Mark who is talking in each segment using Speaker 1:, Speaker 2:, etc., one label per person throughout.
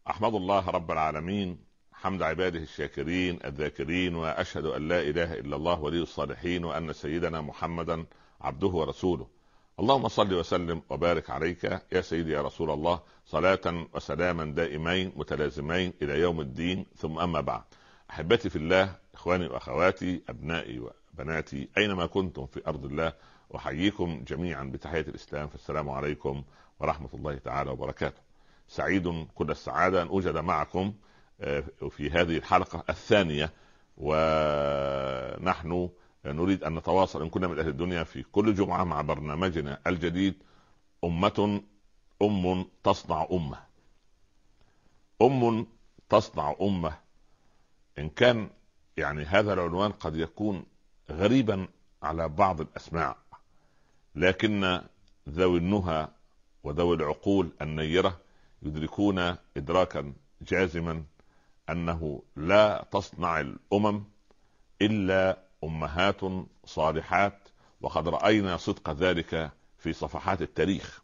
Speaker 1: أحمد الله رب العالمين حمد عباده الشاكرين الذاكرين، وأشهد أن لا إله إلا الله ولي الصالحين، وأن سيدنا محمدا عبده ورسوله. اللهم صل وسلم وبارك عليك يا سيدي يا رسول الله، صلاة وسلاما دائمين متلازمين إلى يوم الدين، ثم أما بعد. أحبتي في الله، إخواني وأخواتي، أبنائي وبناتي، أينما كنتم في أرض الله، أحييكم جميعا بتحية الإسلام، فالسلام عليكم ورحمة الله تعالى وبركاته. سعيد كل السعادة أن أوجد معكم في هذه الحلقة الثانية، ونحن نريد أن نتواصل إن كنا من أهل الدنيا في كل جمعة مع برنامجنا الجديد أم تصنع أمة. أم تصنع أمة، إن كان يعني هذا العنوان قد يكون غريبا على بعض الأسماع، لكن ذوي النهى وذوي العقول النيرة يدركون إدراكا جازما أنه لا تصنع الأمم إلا أمهات صالحات، وقد رأينا صدق ذلك في صفحات التاريخ.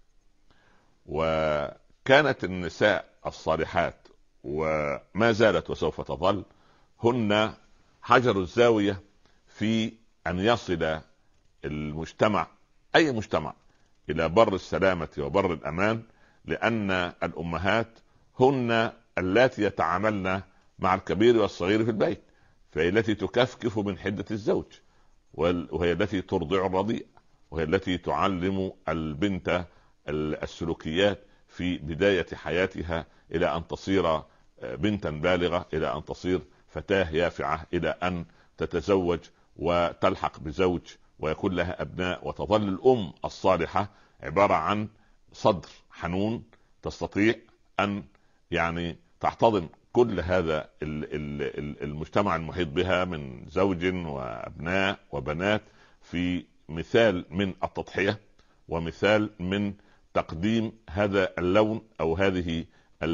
Speaker 1: وكانت النساء الصالحات وما زالت وسوف تظل هن حجر الزاوية في أن يصل المجتمع، أي مجتمع، إلى بر السلامة وبر الأمان، لأن الأمهات هن اللاتي يتعاملن مع الكبير والصغير في البيت، فهي التي تكفكف من حدة الزوج، وهي التي ترضع الرضيع، وهي التي تعلم البنت السلوكيات في بداية حياتها إلى أن تصير بنتا بالغة، إلى أن تصير فتاة يافعة، إلى أن تتزوج وتلحق بزوج ويكون لها أبناء. وتظل الأم الصالحة عبارة عن صدر حنون تستطيع أن يعني تحتضن كل هذا المجتمع المحيط بها من زوج وأبناء وبنات، في مثال من التضحية ومثال من تقديم هذا اللون أو هذه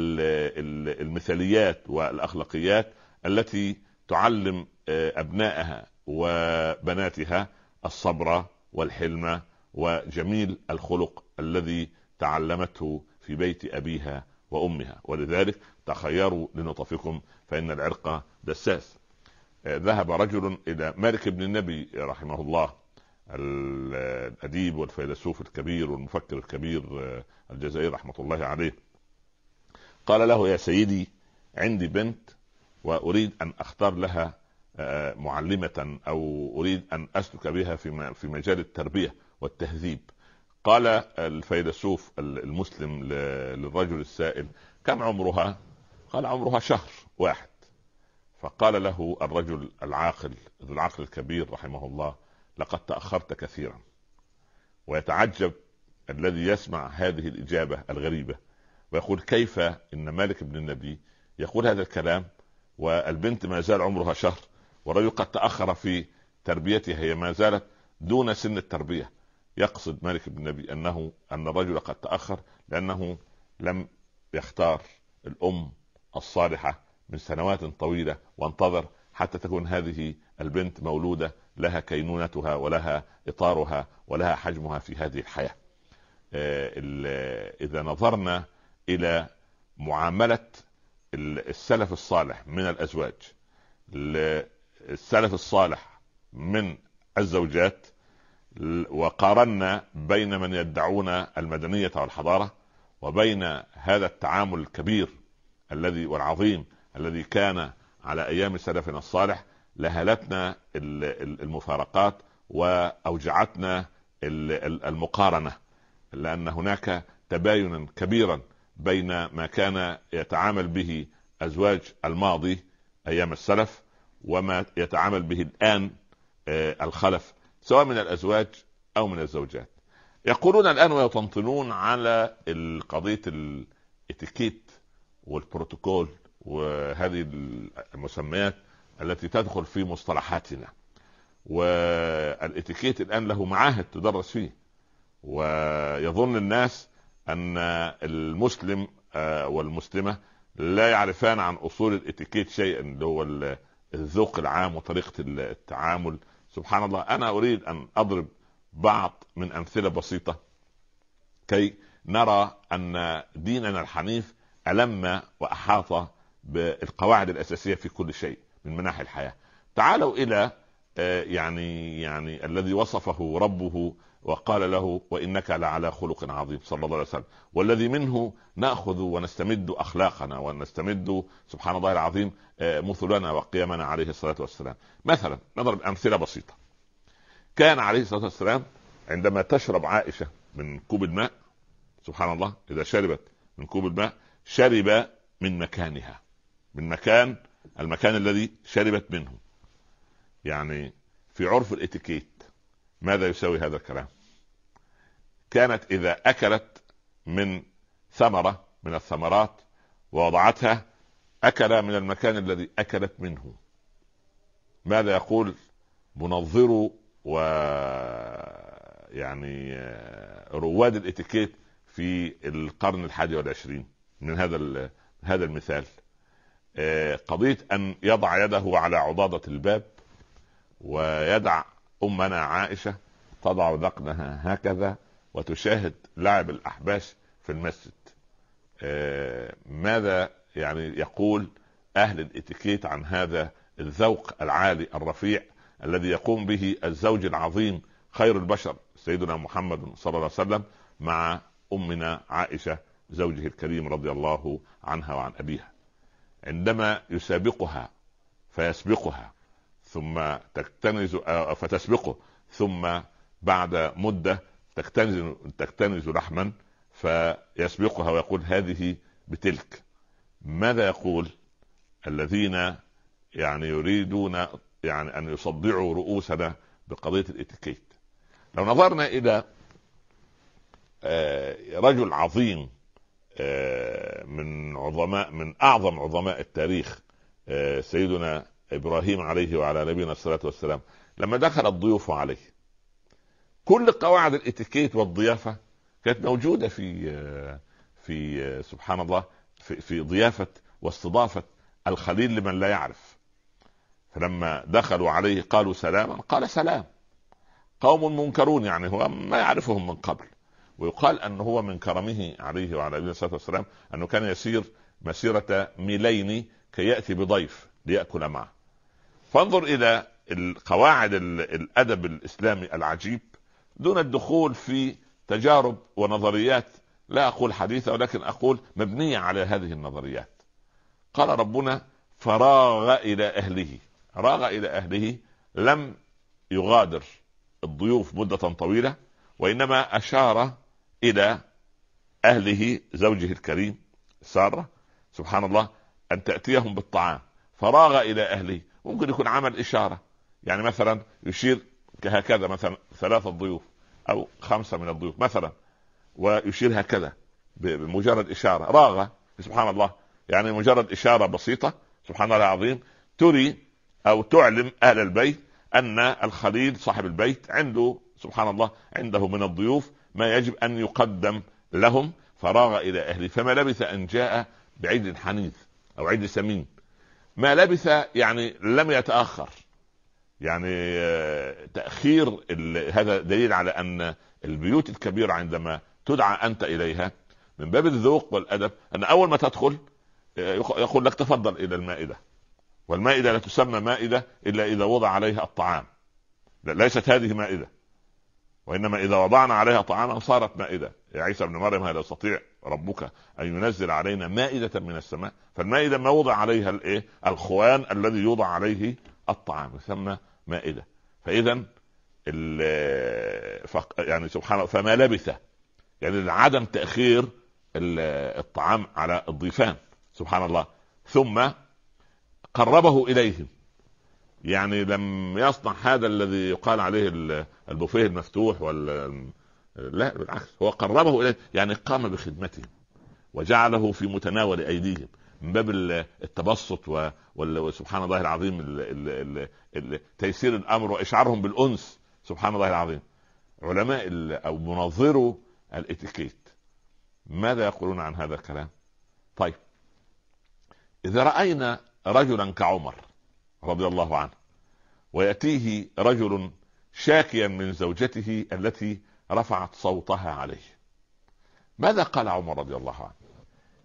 Speaker 1: المثاليات والأخلاقيات التي تعلم أبنائها وبناتها الصبر والحلم وجميل الخلق الذي تعلمته في بيت أبيها وأمها. ولذلك تخيروا لنطفكم فإن العرق دساس. ذهب رجل إلى مالك بن النبي رحمه الله، الأديب والفيلسوف الكبير والمفكر الكبير الجزائري رحمة الله عليه. قال له: يا سيدي، عندي بنت وأريد أن أختار لها معلمة، أو أريد أن أسلك بها في مجال التربية والتهذيب. قال الفيلسوف المسلم للرجل السائل: كم عمرها؟ قال: عمرها شهر واحد. فقال له الرجل العاقل ذو العقل الكبير رحمه الله: لقد تأخرت كثيرا. ويتعجب الذي يسمع هذه الإجابة الغريبة ويقول: كيف إن مالك بن النبي يقول هذا الكلام والبنت ما زال عمرها شهر، والرجل قد تأخر في تربيتها، هي ما زالت دون سن التربية. يقصد مالك بن النبي أن الرجل قد تأخر لأنه لم يختار الأم الصالحة من سنوات طويلة، وانتظر حتى تكون هذه البنت مولودة لها كينونتها ولها إطارها ولها حجمها في هذه الحياة. إذا نظرنا إلى معاملة السلف الصالح من الأزواج، السلف الصالح من الزوجات، وقارنا بين من يدعون المدنية والحضارة وبين هذا التعامل الكبير الذي والعظيم الذي كان على أيام سلفنا الصالح، لهلتنا المفارقات وأوجعتنا المقارنة، لأن هناك تباينا كبيرا بين ما كان يتعامل به أزواج الماضي أيام السلف وما يتعامل به الآن الخلف، سواء من الأزواج أو من الزوجات. يقولون الآن ويطنطنون على قضية الاتيكيت والبروتوكول وهذه المسميات التي تدخل في مصطلحاتنا. والاتيكيت الآن له معاهد تدرس فيه، ويظن الناس أن المسلم والمسلمة لا يعرفان عن أصول الاتيكيت شيئا، اللي هو الذوق العام وطريقة التعامل. سبحان الله، أنا أريد أن أضرب بعض من أمثلة بسيطة كي نرى أن ديننا الحنيف ألم وأحاط بالقواعد الأساسية في كل شيء من مناحي الحياة. تعالوا إلى يعني الذي وصفه ربه وقال له وإنك لعلى خلق عظيم صلى الله عليه وسلم، والذي منه نأخذ ونستمد أخلاقنا ونستمد سبحان الله العظيم مثلنا وقيمنا عليه الصلاة والسلام. مثلا نضرب أمثلة بسيطة. كان عليه الصلاة والسلام عندما تشرب عائشة من كوب الماء، سبحان الله، إذا شربت من كوب الماء شرب من مكانها، من المكان الذي شربت منه. يعني في عرف الاتيكيت ماذا يساوي هذا الكلام؟ كانت إذا أكلت من ثمرة من الثمرات ووضعتها، أكل من المكان الذي أكلت منه. ماذا يقول منظر يعني رواد الاتيكيت في القرن 21 من هذا المثال؟ قضية أن يضع يده على عضادة الباب ويدع أمنا عائشة تضع ذقنها هكذا وتشاهد لعب الأحباش في المسجد. ماذا يعني يقول أهل الاتيكيت عن هذا الذوق العالي الرفيع الذي يقوم به الزوج العظيم خير البشر سيدنا محمد صلى الله عليه وسلم مع أمنا عائشة زوجه الكريم رضي الله عنها وعن أبيها، عندما يسابقها فيسبقها ثم فتسبقه، ثم بعد مدة تكتنز لحما فيسبقها ويقول هذه بتلك. ماذا يقول الذين يعني يريدون يعني أن يصدعوا رؤوسنا بقضية الاتيكيت؟ لو نظرنا إلى رجل عظيم من أعظم عظماء التاريخ سيدنا إبراهيم عليه وعلى نبينا الصلاة والسلام، لما دخل الضيوف عليه كل قواعد الاتيكيت والضيافة كانت موجودة في سبحان الله في ضيافة واستضافة الخليل لمن لا يعرف. فلما دخلوا عليه قالوا سلاما، قال سلام، قوم منكرون، يعني هو ما يعرفهم من قبل. ويقال أنه هو من كرمه عليه وعلى نبينا الصلاة والسلام أنه كان يسير مسيرة ميلين كي يأتي بضيف ليأكل معه. فانظر إلى القواعد الأدب الإسلامي العجيب دون الدخول في تجارب ونظريات، لا أقول حديثة ولكن أقول مبنية على هذه النظريات. قال ربنا فراغ إلى أهله، راغ إلى أهله، لم يغادر الضيوف مدة طويلة، وإنما أشار إلى أهله زوجه الكريم سارة سبحان الله أن تأتيهم بالطعام. فراغ إلى أهله ممكن يكون عمل إشارة، يعني مثلا يشير هكذا، مثلا 3 ضيوف أو 5 من الضيوف مثلا، ويشير هكذا بمجرد إشارة. راغ سبحان الله، يعني مجرد إشارة بسيطة سبحان الله العظيم تري أو تعلم أهل البيت أن الخليل صاحب البيت عنده سبحان الله عنده من الضيوف ما يجب أن يقدم لهم. فراغ إلى أهله فما لبث أن جاء بعيد حنيذ أو عيد سمين. ما لبث يعني لم يتأخر، يعني تأخير هذا دليل على أن البيوت الكبيرة عندما تدعى أنت إليها من باب الذوق والأدب أن أول ما تدخل يقول لك تفضل إلى المائدة، والمائدة لا تسمى مائدة إلا إذا وضع عليها الطعام، ليست هذه مائدة، وإنما إذا وضعنا عليها طعاما صارت مائدة. يا عيسى بن مريم هل يستطيع ربك أن ينزل علينا مائدة من السماء؟ فالمائدة ما وضع عليها الخوان الذي يوضع عليه الطعام يسمى مائدة. فإذا يعني سبحان الله فما لبث يعني عدم تأخير الطعام على الضيفان سبحان الله، ثم قربه إليهم. يعني لم يصنع هذا الذي يقال عليه البوفيه المفتوح لا بالعكس، هو قربه إليه، يعني قام بخدمته وجعله في متناول أيديهم من باب التبسط وسبحان الله العظيم تيسير الأمر وإشعارهم بالأنس سبحان الله العظيم. علماء أو منظروا الاتيكيت ماذا يقولون عن هذا الكلام؟ طيب إذا رأينا رجلا كعمر رضي الله عنه ويأتيه رجل شاكيا من زوجته التي رفعت صوتها عليه، ماذا قال عمر رضي الله عنه؟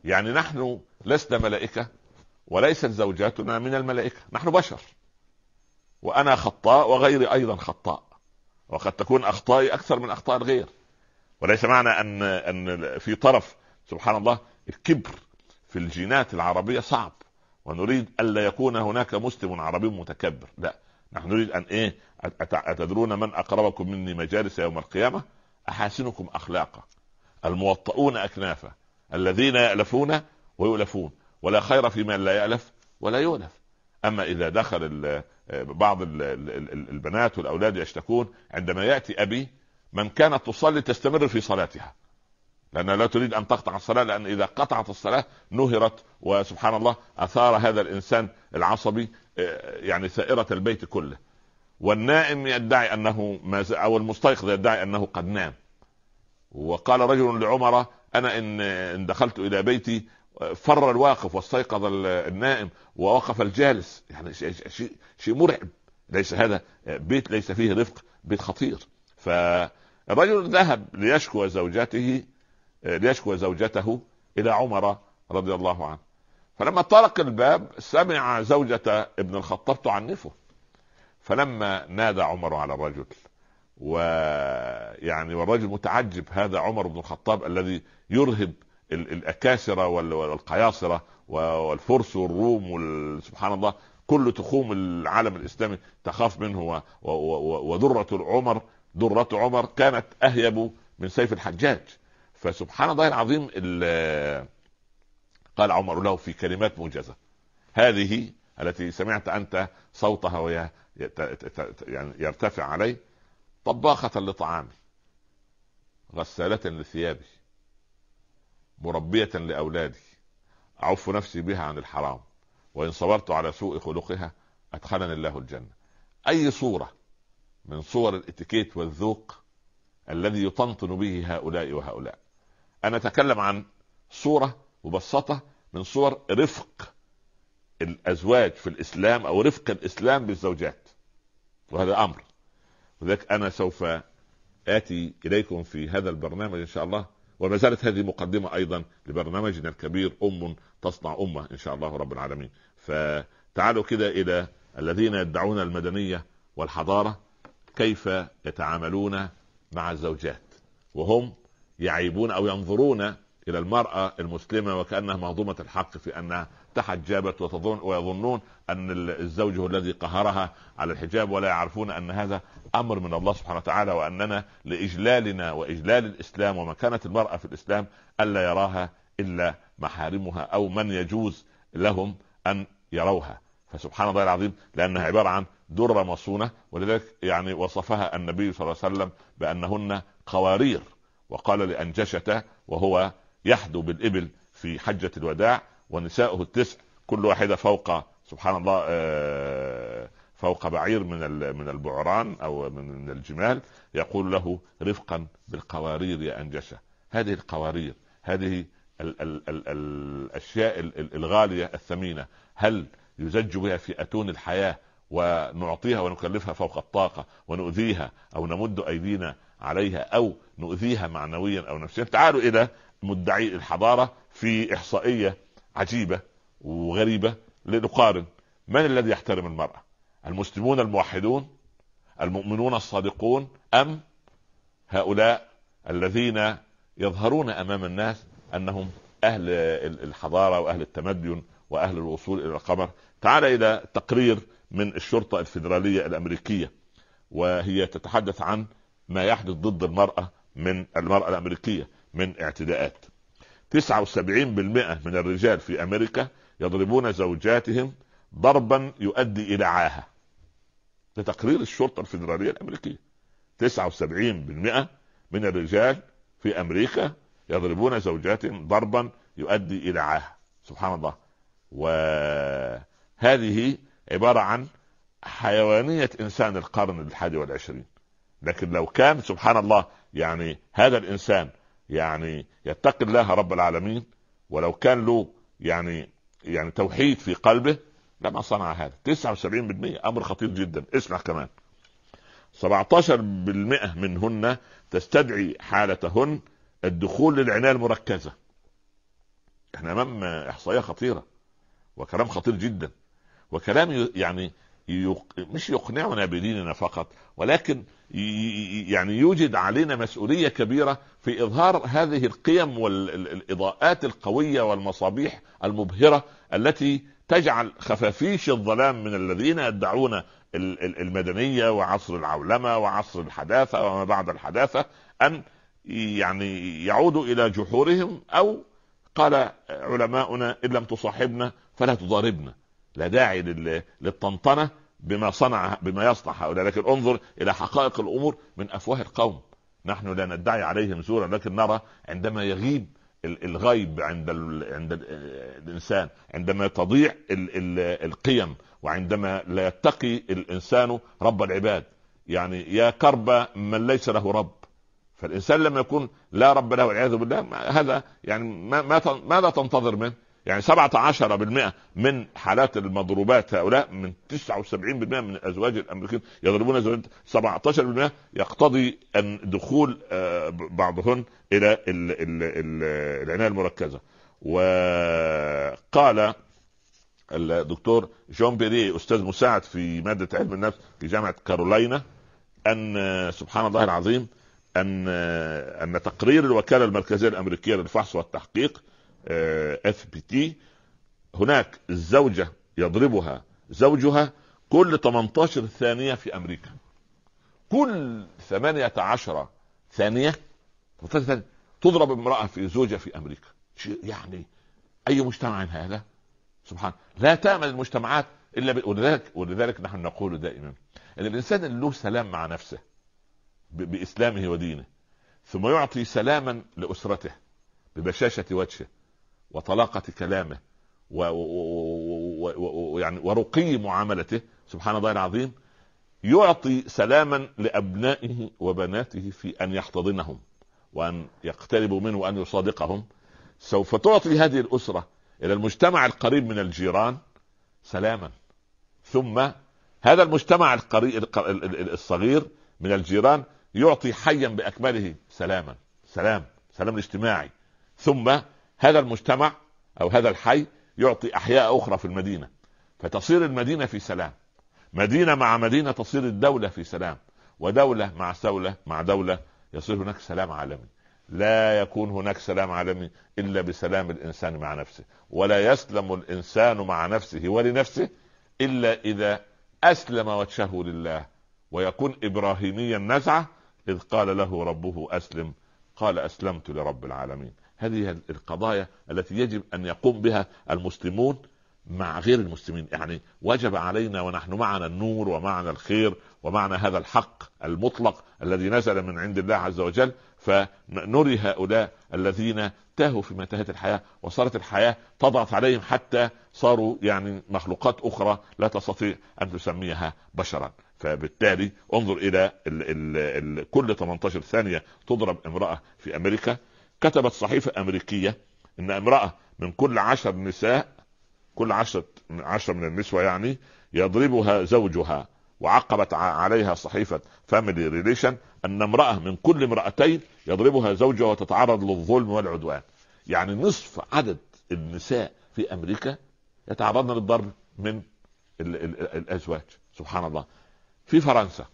Speaker 1: يعني نحن لسنا ملائكة، وليست زوجاتنا من الملائكة، نحن بشر، وأنا خطاء وغيري أيضا خطاء، وقد تكون أخطائي أكثر من أخطاء الغير. وليس معنى أن في طرف سبحان الله الكبر في الجينات العربية صعب، ونريد ألا يكون هناك مسلم عربي متكبر، لا، نحن نريد أن إيه؟ أتدرون من أقربكم مني مجالس يوم القيامة؟ أحاسنكم أخلاقا، الموطؤون أكنافا، الذين يألفون ويؤلفون، ولا خير في من لا يألف ولا يؤلف. أما إذا دخل بعض البنات والأولاد يشتكون عندما يأتي أبي من كانت تصلي تستمر في صلاتها، لأنها لا تريد أن تقطع الصلاة، لأن إذا قطعت الصلاة نهرت، وسبحان الله أثار هذا الإنسان العصبي يعني ثائرة البيت كله. والنائم يدعي أنه أو المستيقظ يدعي أنه قد نام. وقال رجل لعمر: أنا إن دخلت إلى بيتي فر الواقف واستيقظ النائم ووقف الجالس. يعني شيء مرعب. ليس هذا بيت ليس فيه رفق، بيت خطير. فالرجل ذهب ليشكو زوجته إلى عمر رضي الله عنه، فلما طرق الباب سمع زوجة ابن الخطاب تعنفه، فلما نادى عمر على الرجل والرجل متعجب، هذا عمر بن الخطاب الذي يرهب الأكاسرة والقياصرة والفرس والروم سبحان الله كل تخوم العالم الإسلامي تخاف منه، درة عمر كانت أهيب من سيف الحجاج. فسبحان الله العظيم قال عمر له في كلمات موجزة: هذه التي سمعت أنت صوتها وهي يعني يرتفع عليه، طباخة لطعامي، غسالة لثيابي، مربية لأولادي، أعف نفسي بها عن الحرام، وإن صبرت على سوء خلقها أدخلني الله الجنة. أي صورة من صور الاتيكيت والذوق الذي يطنطن به هؤلاء وهؤلاء. أنا أتكلم عن صورة مبسطة من صور رفق الأزواج في الإسلام، أو رفق الإسلام بالزوجات، وهذا أمر. وذلك أنا سوف آتي إليكم في هذا البرنامج إن شاء الله، وما زالت هذه مقدمة أيضا لبرنامجنا الكبير أم تصنع أمة إن شاء الله رب العالمين. فتعالوا كده إلى الذين يدعون المدنية والحضارة، كيف يتعاملون مع الزوجات، وهم يعيبون أو ينظرون إلى المرأة المسلمة وكأنها مهضومة الحق في أنها تحجبت، ويظنون أن الزوج هو الذي قهرها على الحجاب، ولا يعرفون أن هذا أمر من الله سبحانه وتعالى، وأننا لإجلالنا وإجلال الإسلام ومكانة المرأة في الإسلام ألا يراها إلا محارمها أو من يجوز لهم أن يروها. فسبحان الله العظيم، لأنها عبارة عن درة مصونة. ولذلك يعني وصفها النبي صلى الله عليه وسلم بأنهن قوارير، وقال لأنجشة وهو يحدو بالإبل في حجة الوداع: ونساؤه 9 كل واحدة فوق سبحان الله فوق بعير من البعران أو من الجمال، يقول له: رفقا بالقوارير يا أنجشة. هذه القوارير، هذه الأشياء الغالية الثمينة، هل يزج بها في أتون الحياة ونعطيها ونكلفها فوق الطاقة ونؤذيها أو نمد أيدينا عليها أو نؤذيها معنويا أو نفسيا؟ تعالوا إلى مدعي الحضارة في إحصائية عجيبة وغريبة لنقارن من الذي يحترم المرأة: المسلمون الموحدون، المؤمنون الصادقون، أم هؤلاء الذين يظهرون أمام الناس أنهم أهل الحضارة وأهل التمدن وأهل الوصول إلى القمر؟ تعال إلى تقرير من الشرطة الفيدرالية الأمريكية، وهي تتحدث عن ما يحدث ضد المرأة الأمريكية من اعتداءات. 79% من الرجال في أمريكا يضربون زوجاتهم ضربا يؤدي إلى عاهة. ده تقرير الشرطة الفيدرالية الأمريكية. 79% من الرجال في أمريكا يضربون زوجاتهم ضربا يؤدي إلى عاهة. سبحان الله. وهذه عبارة عن حيوانية إنسان القرن 21. لكن لو كان سبحان الله يعني هذا الإنسان يعني يتقي الله رب العالمين، ولو كان له يعني توحيد في قلبه، لما صنع هذا. 79% أمر خطير جدا. اسمع كمان: 17% منهن تستدعي حالتهن الدخول للعناية المركزة. احنا امام احصائيه خطيره وكلام خطير جدا، وكلام يعني مش يقنعنا بديننا فقط، ولكن يعني يوجد علينا مسؤولية كبيرة في إظهار هذه القيم والإضاءات القوية والمصابيح المبهرة التي تجعل خفافيش الظلام من الذين يدعون المدنية وعصر العولمة وعصر الحداثة وما بعد الحداثة أن يعني يعودوا إلى جحورهم، أو قال علماؤنا إن لم تصاحبنا فلا تضاربنا. لا داعي للطنطنة بما صنع بما يصنع هؤلاء، لكن انظر الى حقائق الامور من افواه القوم. نحن لا ندعي عليهم زورا، لكن نرى عندما يغيب الغيب عند الانسان، عندما تضيع القيم، وعندما لا يتقي الانسان رب العباد. يعني يا كرب من ليس له رب. فالانسان لما يكون لا رب له والعياذ بالله، هذا يعني ماذا تنتظر منه؟ يعني 17% من حالات المضروبات هؤلاء، من 79% من الازواج الامريكيين يضربون زوجات، 17% يقتضي ان دخول بعضهن الى العنايه المركزه. وقال الدكتور جون بيري استاذ مساعد في ماده علم النفس في جامعه كارولاينا ان سبحان الله العظيم ان تقرير الوكاله المركزيه الامريكيه للفحص والتحقيق FBT، هناك الزوجة يضربها زوجها كل 18 ثانية في أمريكا. كل 18 ثانية تضرب امرأة في زوجة في أمريكا. يعني أي مجتمع هذا؟ سبحان، لا تأمن المجتمعات إلا ولذلك نحن نقول دائما أن الإنسان اللي له سلام مع نفسه بإسلامه ودينه، ثم يعطي سلاما لأسرته ببشاشة وجهه وطلاقة كلامه ويعني ورقي معاملته، سبحان الله العظيم، يعطي سلاما لأبنائه وبناته في أن يحتضنهم وأن يقتربوا منه وأن يصادقهم. سوف تعطي هذه الأسرة إلى المجتمع القريب من الجيران سلاما، ثم هذا المجتمع الصغير من الجيران يعطي حيا بأكمله سلام الاجتماعي، ثم هذا المجتمع أو هذا الحي يعطي أحياء أخرى في المدينة، فتصير المدينة في سلام، مدينة مع مدينة تصير الدولة في سلام، ودولة مع دولة يصير هناك سلام عالمي. لا يكون هناك سلام عالمي إلا بسلام الإنسان مع نفسه، ولا يسلم الإنسان مع نفسه ولنفسه إلا إذا أسلم وجهه لله، ويكون إبراهيميا نزعة إذ قال له ربه أسلم قال أسلمت لرب العالمين. هذه القضايا التي يجب أن يقوم بها المسلمون مع غير المسلمين. يعني وجب علينا ونحن معنا النور ومعنا الخير ومعنا هذا الحق المطلق الذي نزل من عند الله عز وجل، فنري هؤلاء الذين تاهوا في متاهة الحياة وصارت الحياة تضغط عليهم حتى صاروا يعني مخلوقات أخرى لا تستطيع أن تسميها بشرا. فبالتالي انظر إلى كل 18 ثانية تضرب امرأة في أمريكا. كتبت صحيفة أمريكية إن امرأة من كل 10 نساء، كل 10 من النسوة يعني يضربها زوجها. وعقبت عليها صحيفة فاميلي ريليشن أن امرأة من كل امرأتين يضربها زوجها وتتعرض للظلم والعدوان. يعني نصف عدد النساء في أمريكا يتعرضن للضرب من الأزواج. سبحان الله. في فرنسا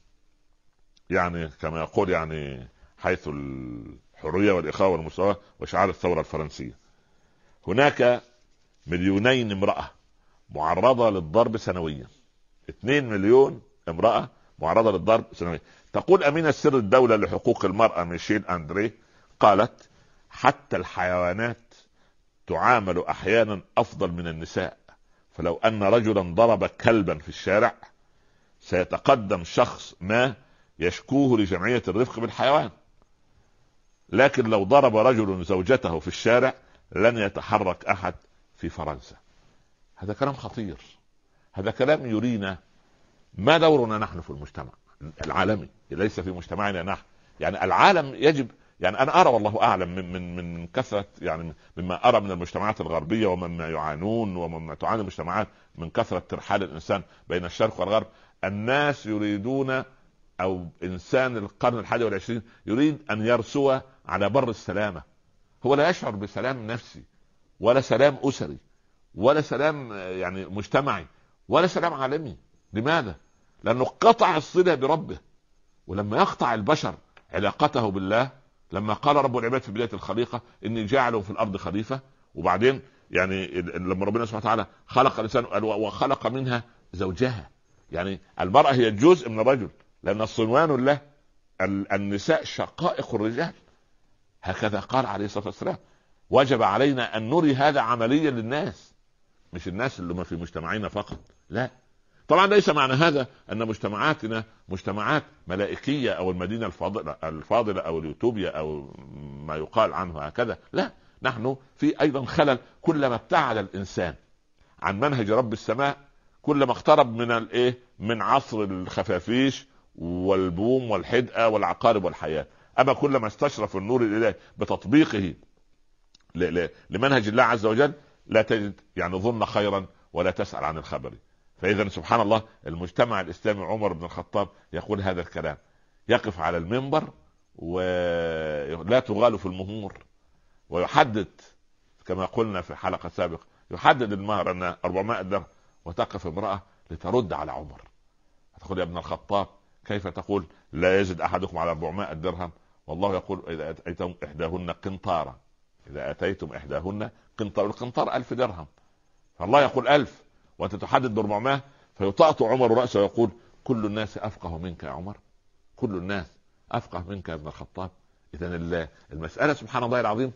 Speaker 1: يعني كما يقول يعني حيث الحرية والإخاء والمساواة وشعار الثورة الفرنسية، هناك 2 مليون امرأة معرضة للضرب سنويا. 2 مليون امرأة معرضة للضرب سنويا. تقول أمينة سر الدولة لحقوق المرأة ميشيل أندري، قالت حتى الحيوانات تعامل أحيانا أفضل من النساء، فلو أن رجلا ضرب كلبا في الشارع سيتقدم شخص ما يشكوه لجمعية الرفق بالحيوان، لكن لو ضرب رجل زوجته في الشارع لن يتحرك أحد في فرنسا. هذا كلام خطير، هذا كلام يرينا ما دورنا نحن في المجتمع العالمي، ليس في مجتمعنا نحن. يعني العالم يجب، يعني أنا أرى والله أعلم من كثرة يعني مما أرى من المجتمعات الغربية ومما يعانون ومما تعاني المجتمعات من كثرة ترحال الإنسان بين الشرق والغرب. الناس يريدون، أو إنسان القرن 21 يريد أن يرسو على بر السلامة. هو لا يشعر بسلام نفسي ولا سلام أسري، ولا سلام يعني مجتمعي، ولا سلام عالمي. لماذا؟ لأنه قطع الصلة بربه. ولما يقطع البشر علاقته بالله، لما قال رب العباد في بداية الخليقة إني جاعل في الأرض خليفة، وبعدين يعني لما ربنا سبحانه وتعالى خلق الإنسان وخلق منها زوجها، يعني المرأة هي جزء من الرجل، لأن الصنوان له، النساء شقائق الرجال. هكذا قال عليه الصلاة والسلام. وجب علينا أن نري هذا عمليا للناس، مش الناس اللي ما في مجتمعنا فقط، لا. طبعا ليس معنى هذا أن مجتمعاتنا مجتمعات ملائكية أو المدينة الفاضلة أو اليوتوبيا أو ما يقال عنه هكذا، لا. نحن في أيضا خلل. كلما ابتعد الإنسان عن منهج رب السماء، كلما اقترب من عصر الخفافيش والبوم والحدقة والعقارب والحياة. أما كلما استشرف النور الإلهي بتطبيقه لمنهج الله عز وجل، لا تجد يعني ظن خيرا ولا تسأل عن الخبر. فإذا سبحان الله، المجتمع الإسلامي عمر بن الخطاب يقول هذا الكلام، يقف على المنبر ولا تغال في المهور، ويحدد كما قلنا في حلقة سابقة، يحدد المهر أن 400 درهم، وتقف امرأة لترد على عمر، تقول يا ابن الخطاب كيف تقول لا يزد أحدكم على 400 درهم، والله يقول إذا أتيتم إحداهن قنطارا، إذا أتيتم إحداهن قنطار، القنطار 1000 درهم، فالله يقول 1000 وأنت تحدد ب400. فيطأطئ عمر رأسه ويقول كل الناس أفقه منك يا عمر، كل الناس أفقه منك يا ابن الخطاب. إذن المسألة سبحان الله العظيم،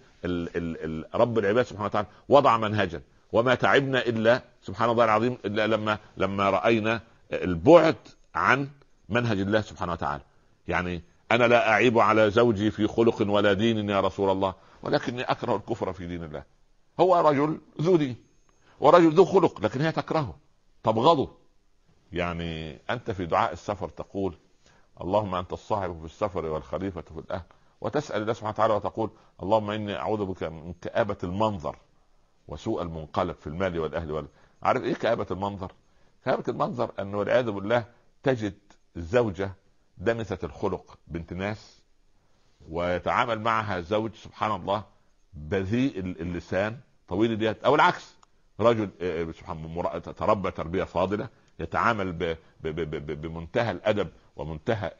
Speaker 1: رب العباد سبحانه وتعالى وضع منهجا، وما تعبنا إلا سبحان الله العظيم إلا لما رأينا البعد عن منهج الله سبحانه وتعالى. يعني أنا لا أعيب على زوجي في خلق ولا دين يا رسول الله، ولكني أكره الكفر في دين الله. هو رجل ذو دين ورجل ذو خلق، لكن هي تكرهه تبغضه. يعني أنت في دعاء السفر تقول اللهم أنت الصاحب في السفر والخليفة في الأهل، وتسأل الله سبحانه وتعالى وتقول اللهم إني أعوذ بك من كآبة المنظر وسوء المنقلب في المال والأهل عارف إيه كآبة المنظر؟ كآبة المنظر أنه والعياذ بالله تجد الزوجة دمثة الخلق بنت ناس، ويتعامل معها زوج سبحان الله بذيء اللسان طويل اليد، أو العكس، رجل سبحان الله تربى تربية فاضلة، يتعامل بمنتهى الأدب ومنتهى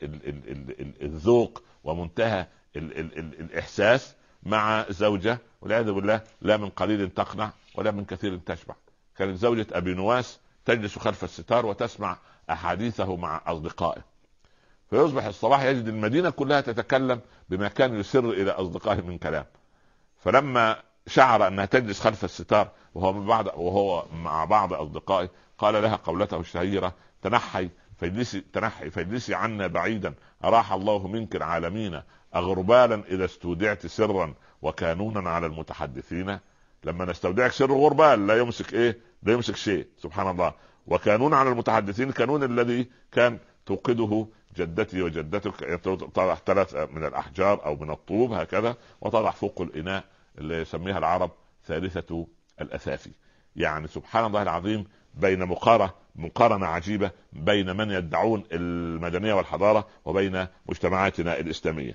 Speaker 1: الذوق ومنتهى الإحساس مع زوجة والعياذ بالله لا من قليل تقنع ولا من كثير تشبع. كانت زوجة أبي نواس تجلس خلف الستار وتسمع أحاديثه مع أصدقائه، فيصبح الصباح يجد المدينة كلها تتكلم بما كان يسر إلى أصدقائه من كلام. فلما شعر أنها تجلس خلف الستار وهو مع بعض أصدقائه، قال لها قولته الشهيرة تنحي فاجلسي عنا بعيدا، أراح الله منك العالمين، أغربالا إذا استودعت سرا وكانونا على المتحدثين. لما نستودعك سر غربال لا يمسك لا يمسك شيء سبحان الله. وكانون على المتحدثين، كانون الذي كان توقده جدتي وجدتك، تضع 3 من الأحجار أو من الطوب هكذا، وتضع فوق الإناء اللي يسميها العرب ثالثة الأثاثي. يعني سبحان الله العظيم، بين مقارنة عجيبة بين من يدعون المدنية والحضارة وبين مجتمعاتنا الإسلامية.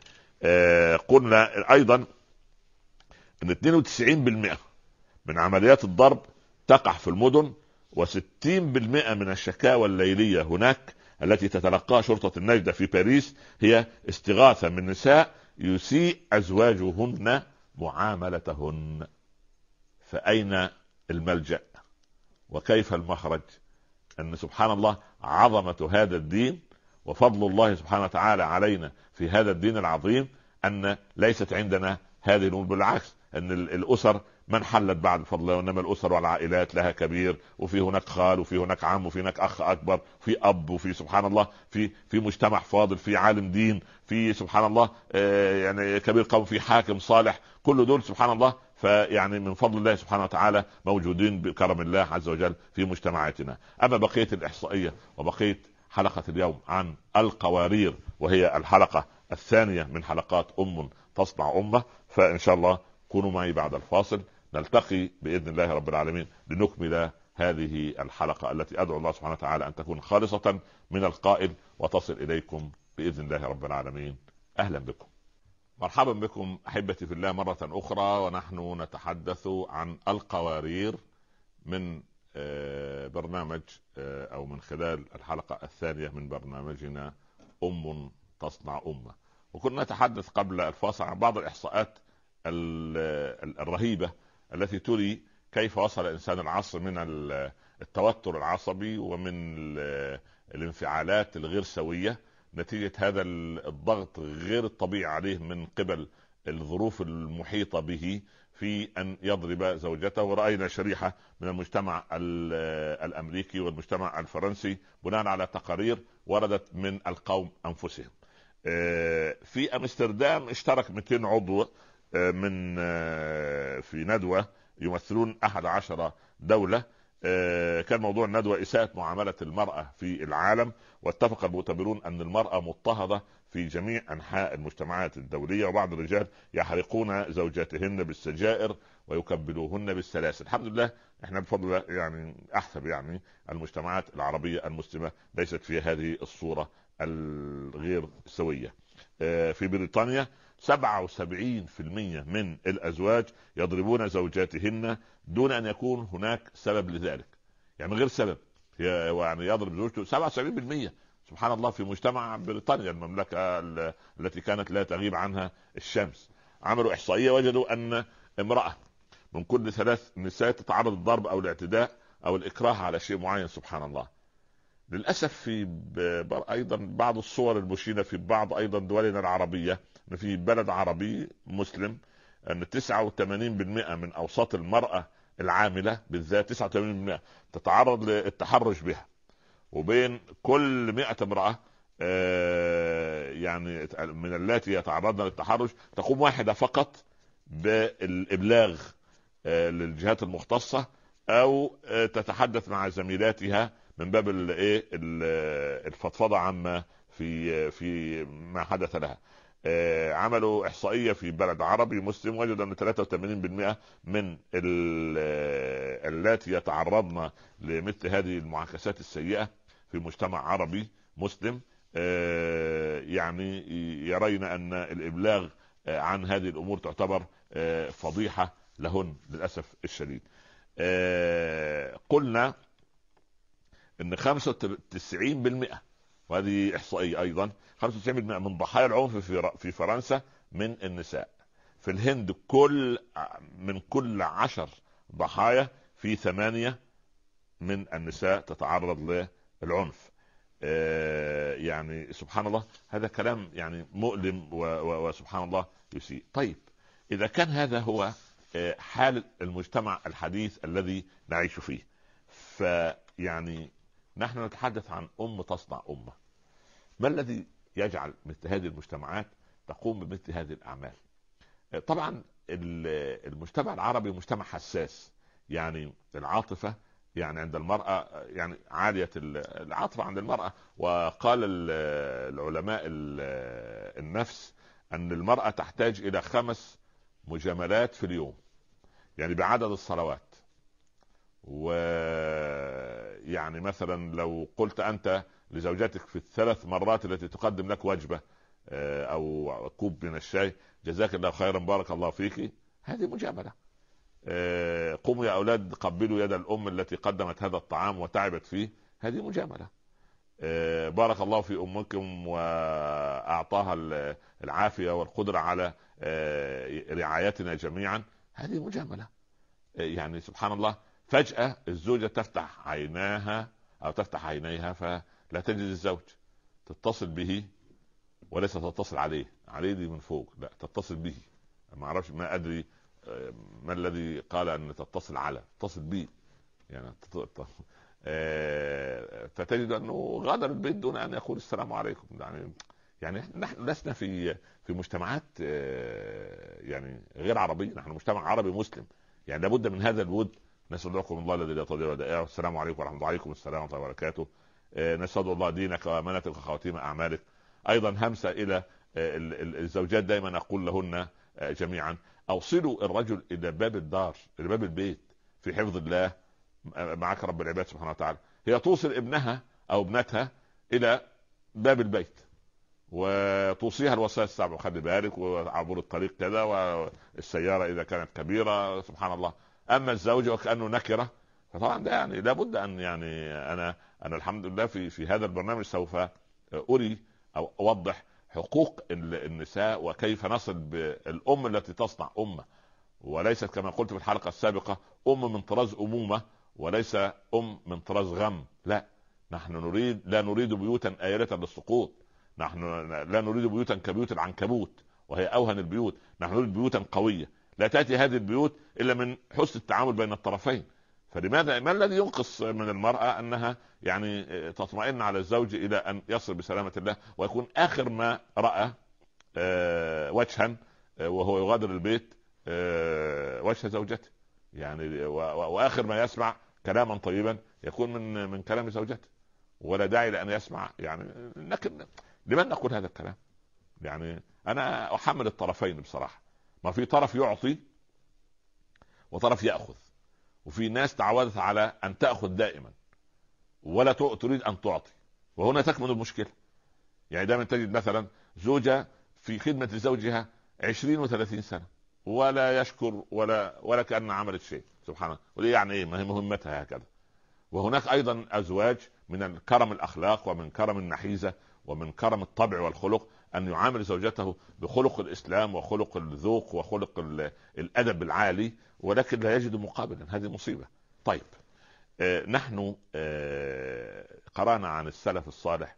Speaker 1: قلنا أيضا أن 92% من عمليات الضرب تقع في المدن، و60% من الشكاوى الليلية هناك التي تتلقاها شرطة النجدة في باريس هي استغاثة من نساء يسيء أزواجهن معاملتهن. فأين الملجأ وكيف المخرج؟ أن سبحان الله عظمة هذا الدين وفضل الله سبحانه وتعالى علينا في هذا الدين العظيم أن ليست عندنا هذه الأمور، بالعكس أن الأسر من حلت بعد فضل الله، وإنما الأسر والعائلات لها كبير، وفي هناك خال وفي هناك عم وفي هناك أخ أكبر، في أب، وفي سبحان الله في مجتمع فاضل، في عالم دين، في سبحان الله يعني كبير قوم، في حاكم صالح، كل دول سبحان الله. فيعني من فضل الله سبحانه وتعالى موجودين بكرم الله عز وجل في مجتمعاتنا. أما بقية الإحصائية وبقية حلقة اليوم عن القوارير، وهي الحلقة الثانية من حلقات تصنع أمة، فإن شاء الله كونوا معي بعد الفاصل، نلتقي بإذن الله رب العالمين لنكمل هذه الحلقة التي أدعو الله سبحانه وتعالى أن تكون خالصة من القائل وتصل إليكم بإذن الله رب العالمين. أهلا بكم. مرحبا بكم احبتي في الله مره اخرى، ونحن نتحدث عن القوارير من برنامج او من خلال الحلقه الثانيه من برنامجنا تصنع امه. وكنا نتحدث قبل الفاصل عن بعض الاحصاءات الرهيبه التي تري كيف وصل انسان العصر من التوتر العصبي ومن الانفعالات الغير سويه نتيجة هذا الضغط غير الطبيعي عليه من قبل الظروف المحيطة به في أن يضرب زوجته. ورأينا شريحة من المجتمع الأمريكي والمجتمع الفرنسي بناء على تقارير وردت من القوم أنفسهم. في أمستردام اشترك 200 عضو من في ندوة يمثلون 11 دولة. كان موضوع الندوة إساءة معاملة المرأة في العالم، واتفق المعتبرون أن المرأة مضطهدة في جميع أنحاء المجتمعات الدولية، وبعض الرجال يحرقون زوجاتهن بالسجائر ويكبلوهن بالسلاسل. الحمد لله احنا بفضل يعني احسب يعني المجتمعات العربية المسلمة ليست في هذه الصورة الغير سوية. في بريطانيا 77% من الأزواج يضربون زوجاتهن دون أن يكون هناك سبب لذلك، يعني غير سبب، يعني يضرب زوجته 77%. سبحان الله، في مجتمع بريطانيا المملكة التي كانت لا تغيب عنها الشمس. عملوا إحصائية وجدوا أن امرأة من كل 3 نساء تتعرض للضرب أو الاعتداء أو الإكراه على شيء معين. سبحان الله. للأسف في أيضا بعض الصور المشينة في بعض أيضا دولنا العربية، في بلد عربي مسلم، أن 89% من أوساط المرأة العاملة بالذات 89% تتعرض للتحرش بها، وبين كل 100 امرأة يعني من اللاتي يتعرضن للتحرش تقوم واحدة فقط بالإبلاغ للجهات المختصة أو تتحدث مع زميلاتها من باب الفضفضة عما في ما حدث لها. عملوا إحصائية في بلد عربي مسلم وجدوا أن 83% من اللاتي يتعرضن لمثل هذه المعاكسات السيئة في مجتمع عربي مسلم يعني يرين أن الإبلاغ عن هذه الأمور تعتبر فضيحة لهن للأسف الشديد. قلنا ان 95%، وهذه احصائيه ايضا، 95% من ضحايا العنف في فرنسا من النساء. في الهند من كل 10 ضحايا في 8 من النساء تتعرض للعنف. يعني سبحان الله، هذا كلام يعني مؤلم وسبحان الله يسيء. طيب اذا كان هذا هو حال المجتمع الحديث الذي نعيش فيه، فيعني نحن نتحدث عن تصنع أمة. ما الذي يجعل مثل هذه المجتمعات تقوم بمثل هذه الأعمال؟ طبعا المجتمع العربي مجتمع حساس، يعني العاطفة يعني عند المرأة يعني عالية العاطفة عند المرأة. وقال العلماء النفس أن المرأة تحتاج إلى 5 مجاملات في اليوم، يعني بعدد الصلوات. ويعني مثلا لو قلت أنت لزوجتك في ال3 مرات التي تقدم لك وجبة أو كوب من الشاي، جزاك الله خيرا بارك الله فيك، هذه مجاملة. قوموا يا أولاد قبلوا يد الأم التي قدمت هذا الطعام وتعبت فيه، هذه مجاملة. بارك الله في أمكم وأعطاها العافية والقدرة على رعايتنا جميعا، هذه مجاملة. يعني سبحان الله، فجأة الزوجة تفتح عيناها أو تفتح عينيها فلا تجد الزوج، تتصل به وليس تتصل عليه دي من فوق، لا تتصل به. ما أعرفش، ما أدري ما الذي قال أن تتصل به يعني فتجد أنه غادر البيت دون أن يقول السلام عليكم. يعني نحن لسنا في مجتمعات يعني غير عربية، نحن مجتمع عربي مسلم، يعني لابد من هذا الود. نسألكم الله الذي لا تضيع ودائعه. السلام عليكم ورحمة الله. وعليكم السلام ورحمة الله وبركاته. نسأل الله دينك وأمانتك وخواتيم أعمالك. أيضا همسة إلى الزوجات، دائما أقول لهن جميعا أوصلوا الرجل إلى باب الدار، إلى باب البيت في حفظ الله معك رب العباد سبحانه وتعالى. هي توصل ابنها أو ابنتها إلى باب البيت وتوصيها الوصايا السبع، وخلي بالك وعبور الطريق كذا، والسياره اذا كانت كبيره، سبحان الله. اما الزوج وكانه نكره، فطبعا ده يعني لابد ان يعني انا الحمد لله في هذا البرنامج سوف اري او اوضح حقوق النساء، وكيف نصل بالام التي تصنع امه، وليست كما قلت في الحلقه السابقه من طراز امومه، وليس من طراز غم. لا، نحن لا نريد بيوتا آيلة للسقوط، نحن لا نريد بيوتا كبيوت العنكبوت وهي اوهن البيوت، نحن نريد بيوتا قويه لا تاتي هذه البيوت الا من حسن التعامل بين الطرفين. فلماذا ما الذي ينقص من المراه انها يعني تطمئن على الزوج الى ان يصل بسلامه الله، ويكون اخر ما راى وجها وهو يغادر البيت وجه زوجته، يعني واخر ما يسمع كلاما طيبا يكون من كلام زوجته، ولا داعي لان يسمع يعني. لكن لمن نقول هذا الكلام؟ يعني انا احمل الطرفين بصراحه، ما في طرف يعطي وطرف ياخذ، وفي ناس تعودت على ان تاخذ دائما ولا تريد ان تعطي، وهنا تكمن المشكله. يعني دائما تجد مثلا زوجة في خدمة زوجها 20 و30 سنة ولا يشكر ولا كأن عملت شيء، سبحان الله. وليه يعني ايه؟ ما هي مهمتها هكذا. وهناك ايضا ازواج من الكرم الاخلاق ومن كرم النحيزة ومن كرم الطبع والخلق ان يعامل زوجته بخلق الاسلام وخلق الذوق وخلق الادب العالي، ولكن لا يجد مقابلا. هذه مصيبة. طيب نحن قرانا عن السلف الصالح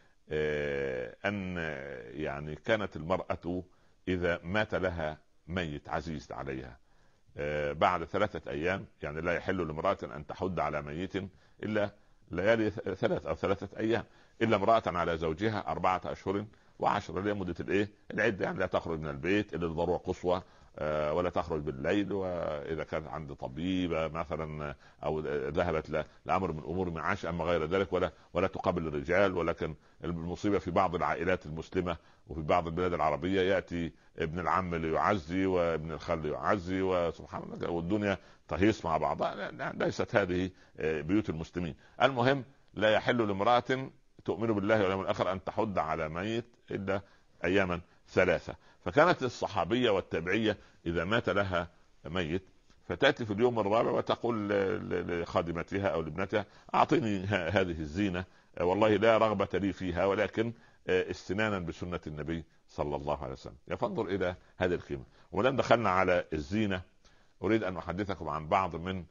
Speaker 1: أن يعني كانت المرأة إذا مات لها ميت عزيز عليها بعد 3 أيام، يعني لا يحل لامرأة أن تحد على ميت إلا ليالي 3 أو 3 أيام، إلا امرأة على زوجها 4 أشهر و10، اللي هي مدة العدة. يعني لا تخرج من البيت إلا لضرورة قصوى، ولا تخرج بالليل، واذا كانت عند طبيبه مثلا او ذهبت لامر من امور معاش، اما غير ذلك ولا تقابل الرجال. ولكن المصيبه في بعض العائلات المسلمه وفي بعض البلاد العربيه ياتي ابن العم ليعزي وابن الخال ليعزي، وسبحان الله، والدنيا تهيص مع بعضها. ليست هذه بيوت المسلمين. المهم لا يحل لامراه تؤمن بالله واليوم الاخر ان تحد على ميت الا اياما 3. فكانت الصحابية والتابعية إذا مات لها ميت فتأتي في اليوم الرابع وتقول لخادمتها أو لابنتها أعطيني هذه الزينة، والله لا رغبة لي فيها، ولكن استنانا بسنة النبي صلى الله عليه وسلم. فانظر إلى هذه القيمة. ولما دخلنا على الزينة أريد أن أحدثكم عن بعض من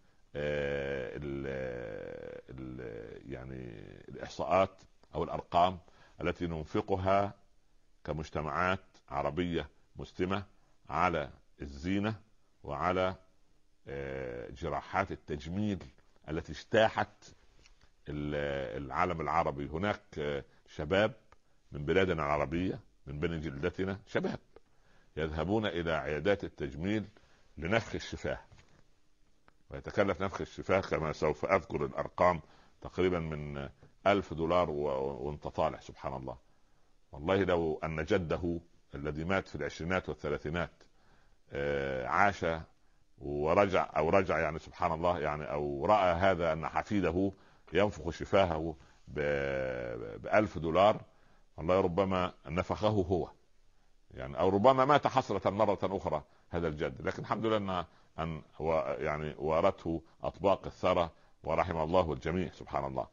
Speaker 1: يعني الإحصاءات أو الأرقام التي ننفقها كمجتمعات عربية مسلمة على الزينة وعلى جراحات التجميل التي اجتاحت العالم العربي. هناك شباب من بلادنا العربية من بني جلدتنا، شباب يذهبون إلى عيادات التجميل لنفخ الشفاه، ويتكلف نفخ الشفاه كما سوف أذكر الأرقام تقريبا من $1000 وانت طالع. سبحان الله. والله لو أن جده الذي مات في العشرينات والثلاثينات عاش ورجع يعني سبحان الله، يعني أو رأى هذا أن حفيده ينفخ شفاهه $1000، والله ربما نفخه هو يعني، أو ربما مات حسرة مرة أخرى هذا الجد. لكن الحمد لله أن يعني وارته أطباق الثرى ورحم الله الجميع. سبحان الله.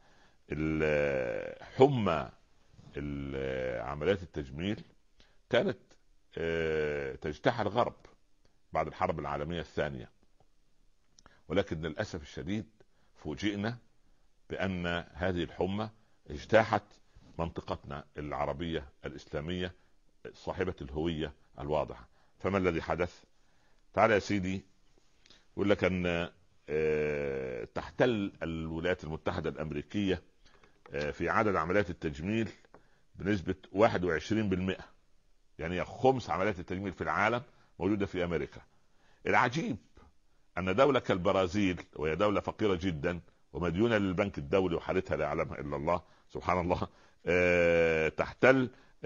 Speaker 1: الحمى عمليات التجميل كانت تجتاح الغرب بعد الحرب العالمية الثانية، ولكن للأسف الشديد فوجئنا بأن هذه الحمى اجتاحت منطقتنا العربية الإسلامية صاحبة الهوية الواضحة. فما الذي حدث؟ تعال يا سيدي، يقول لك أن تحتل الولايات المتحدة الأمريكية في عدد عمليات التجميل بنسبة 21%، يعني خمس عمليات التجميل في العالم موجودة في أمريكا. العجيب أن دولة كالبرازيل، وهي دولة فقيرة جدا ومديونة للبنك الدولي وحالتها لا يعلمها إلا الله، سبحان الله، تحتل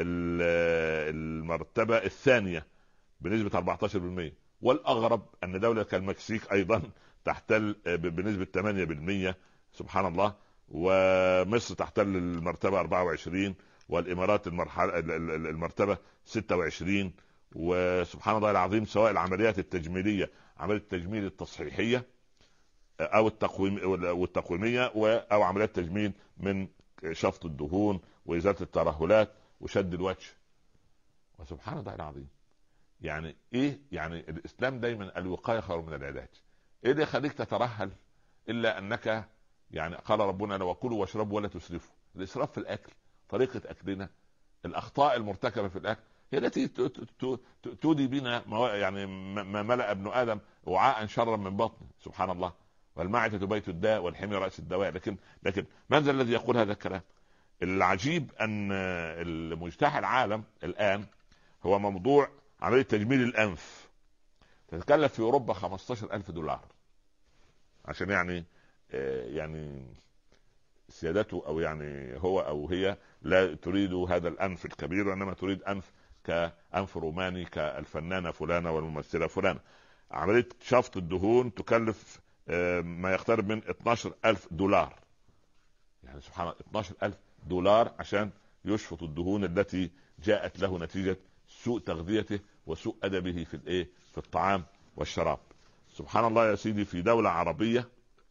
Speaker 1: المرتبة الثانية بنسبة 14%. والأغرب أن دولة كالمكسيك أيضا تحتل بنسبة 8%، سبحان الله. ومصر تحتل المرتبة 24، والامارات المرتبه 26. وسبحان الله العظيم، سواء العمليات التجميليه، عمليه التجميل التصحيحيه او التقويميه، او عمليات تجميل من شفط الدهون وازاله الترهلات وشد الوجه. وسبحان الله العظيم، يعني ايه؟ يعني الاسلام دايما الوقايه خير من العلاج. ايه اللي يخليك تترهل الا انك يعني قال ربنا: لو كلوا واشربوا ولا تسرفوا. الاسراف في الاكل، طريقه اكلنا، الاخطاء المرتكبه في الاكل هي التي تودي بنا يعني ما ملأ ابن ادم وعاء شرا من بطنه. سبحان الله. والمعدة بيت الداء والحمى رأس الدواء. لكن ماذا الذي يقول هذا الكلام؟ العجيب ان المجتاح العالم الان هو موضوع عملية تجميل الانف. تتكلف في اوروبا $15,000 عشان يعني سيادته او يعني هو او هي لا تريد هذا الانف الكبير، وانما تريد انف كانف روماني كالفنانه فلانه والممثله فلانه. عمليه شفط الدهون تكلف ما يقترب من $12,000. يعني سبحان الله، $12,000 عشان يشفط الدهون التي جاءت له نتيجه سوء تغذيته وسوء ادبه في الطعام والشراب. سبحان الله يا سيدي، في دوله عربيه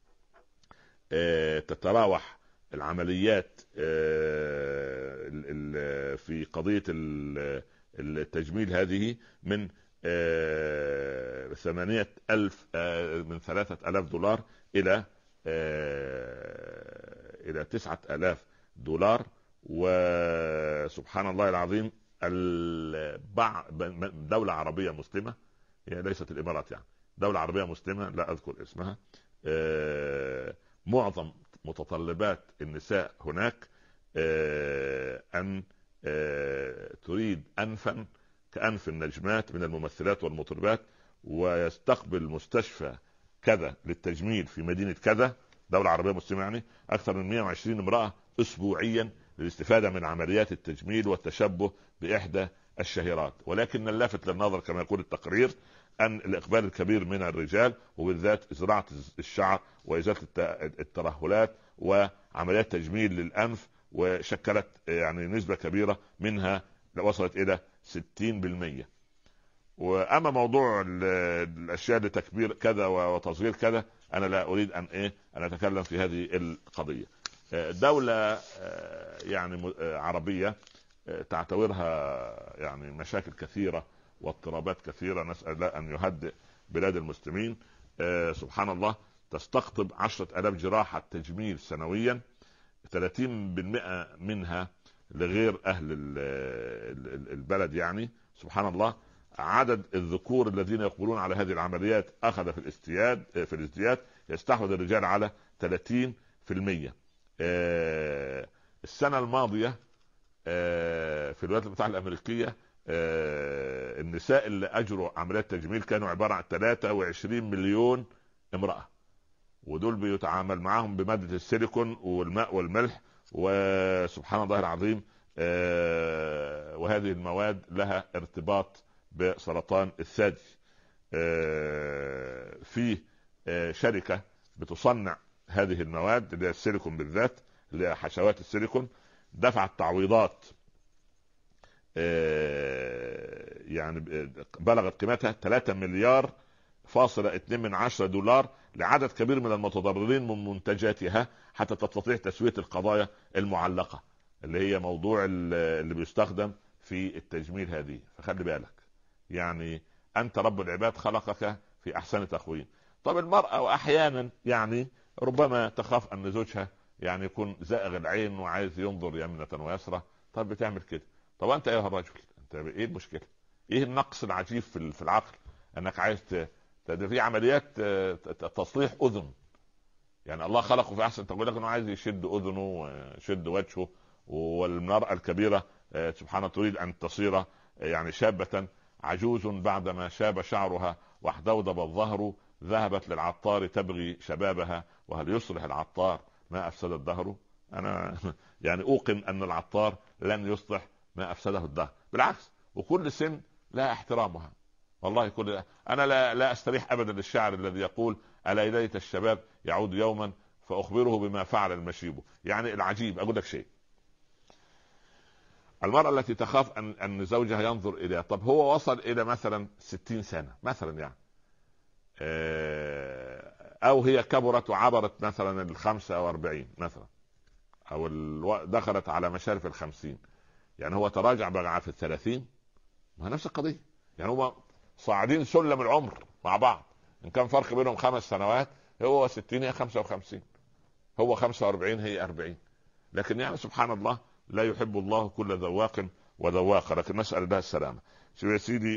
Speaker 1: تتراوح العمليات في قضية التجميل هذه من 8,000 من $3,000 إلى $9,000. وسبحان الله العظيم، دولة عربية مسلمة، هي ليست الإمارات، يعني دولة عربية مسلمة لا أذكر اسمها، معظم متطلبات النساء هناك أن تريد أنفا كأنف النجمات من الممثلات والمطربات، ويستقبل مستشفى كذا للتجميل في مدينة كذا، دولة عربية مسلمة، يعني أكثر من 120 امرأة أسبوعيا للاستفادة من عمليات التجميل والتشبه بإحدى الشهيرات. ولكن اللافت للنظر كما يقول التقرير أن الإقبال الكبير من الرجال، وبالذات زراعة الشعر وإزالة الترهلات وعمليات تجميل للأنف، وشكلت يعني نسبة كبيرة منها وصلت إلى 60%. وأما موضوع الأشياء لتكبير كذا وتصغير كذا، أنا لا أريد أن أتكلم في هذه القضية. دولة يعني عربية تعتبرها يعني مشاكل كثيرة واضطرابات كثيرة، نسأل الله أن يهدئ بلاد المسلمين. سبحان الله، تستقطب 10,000 جراحة تجميل سنويا، 30% منها لغير أهل البلد. يعني سبحان الله، عدد الذكور الذين يقبلون على هذه العمليات أخذ في الازدياد، يستحوذ الرجال على 30%. السنة الماضية في الولايات المتحدة الأمريكية النساء اللي أجروا عمليات تجميل كانوا عبارة عن 23 مليون امرأة، ودول بيتعامل معهم بمادة السيليكون والماء والملح، وسبحان الله العظيم وهذه المواد لها ارتباط بسرطان الثدي. في شركة بتصنع هذه المواد اللي هي السيليكون بالذات، اللي هي حشوات السيليكون، دفعت تعويضات يعني بلغت قيمتها 3,2,2 لعدد كبير من المتضررين من منتجاتها، حتى تستطيع تسوية القضايا المعلقة اللي هي موضوع اللي بيستخدم في التجميل هذه. فخلي بالك، يعني أنت رب العباد خلقك في أحسن تقويم. طب المرأة وأحيانا يعني ربما تخاف أن زوجها يعني يكون زائغ العين وعايز ينظر يمنة ويسرى، طب بتعمل كده. طب أنت أيها الرجل، أنت إيه المشكلة؟ إيه النقص العجيب في العقل أنك عايز في عمليات تصليح أذن؟ يعني الله خلقه في أحسن تقول لك أنه عايز يشد أذنه ويشد وجهه. والمرأة الكبيرة سبحان الله تريد أن تصير يعني شابة عجوز بعدما شاب شعرها واحدودب الظهر، ذهبت للعطار تبغي شبابها، وهل يصلح العطار ما أفسد الدهر؟ أنا يعني أوقن أن العطار لن يصلح ما أفسده الدهر، بالعكس، وكل سن لا احترامها. والله أنا لا أستريح أبدا للشاعر الذي يقول: ألا ليت الشباب يعود يوما فأخبره بما فعل المشيب. يعني العجيب، أقول لك شيء، المرأة التي تخاف أن زوجها ينظر إليها، طب هو وصل إلى مثلا 60 سنة مثلا يعني، أو هي كبرت وعبرت مثلا 45 مثلا، أو دخلت على مشارف 50، يعني هو تراجع بقى في 30. ما نفس القضية، يعني هو صاعدين سلم العمر مع بعض، إن كان فرق بينهم 5 سنوات، هو 60 هي 55، هو 45 هي 40. لكن يعني سبحان الله، لا يحب الله كل ذواق وذواق، لكن نسأل الله السلامة. شو يا سيدي،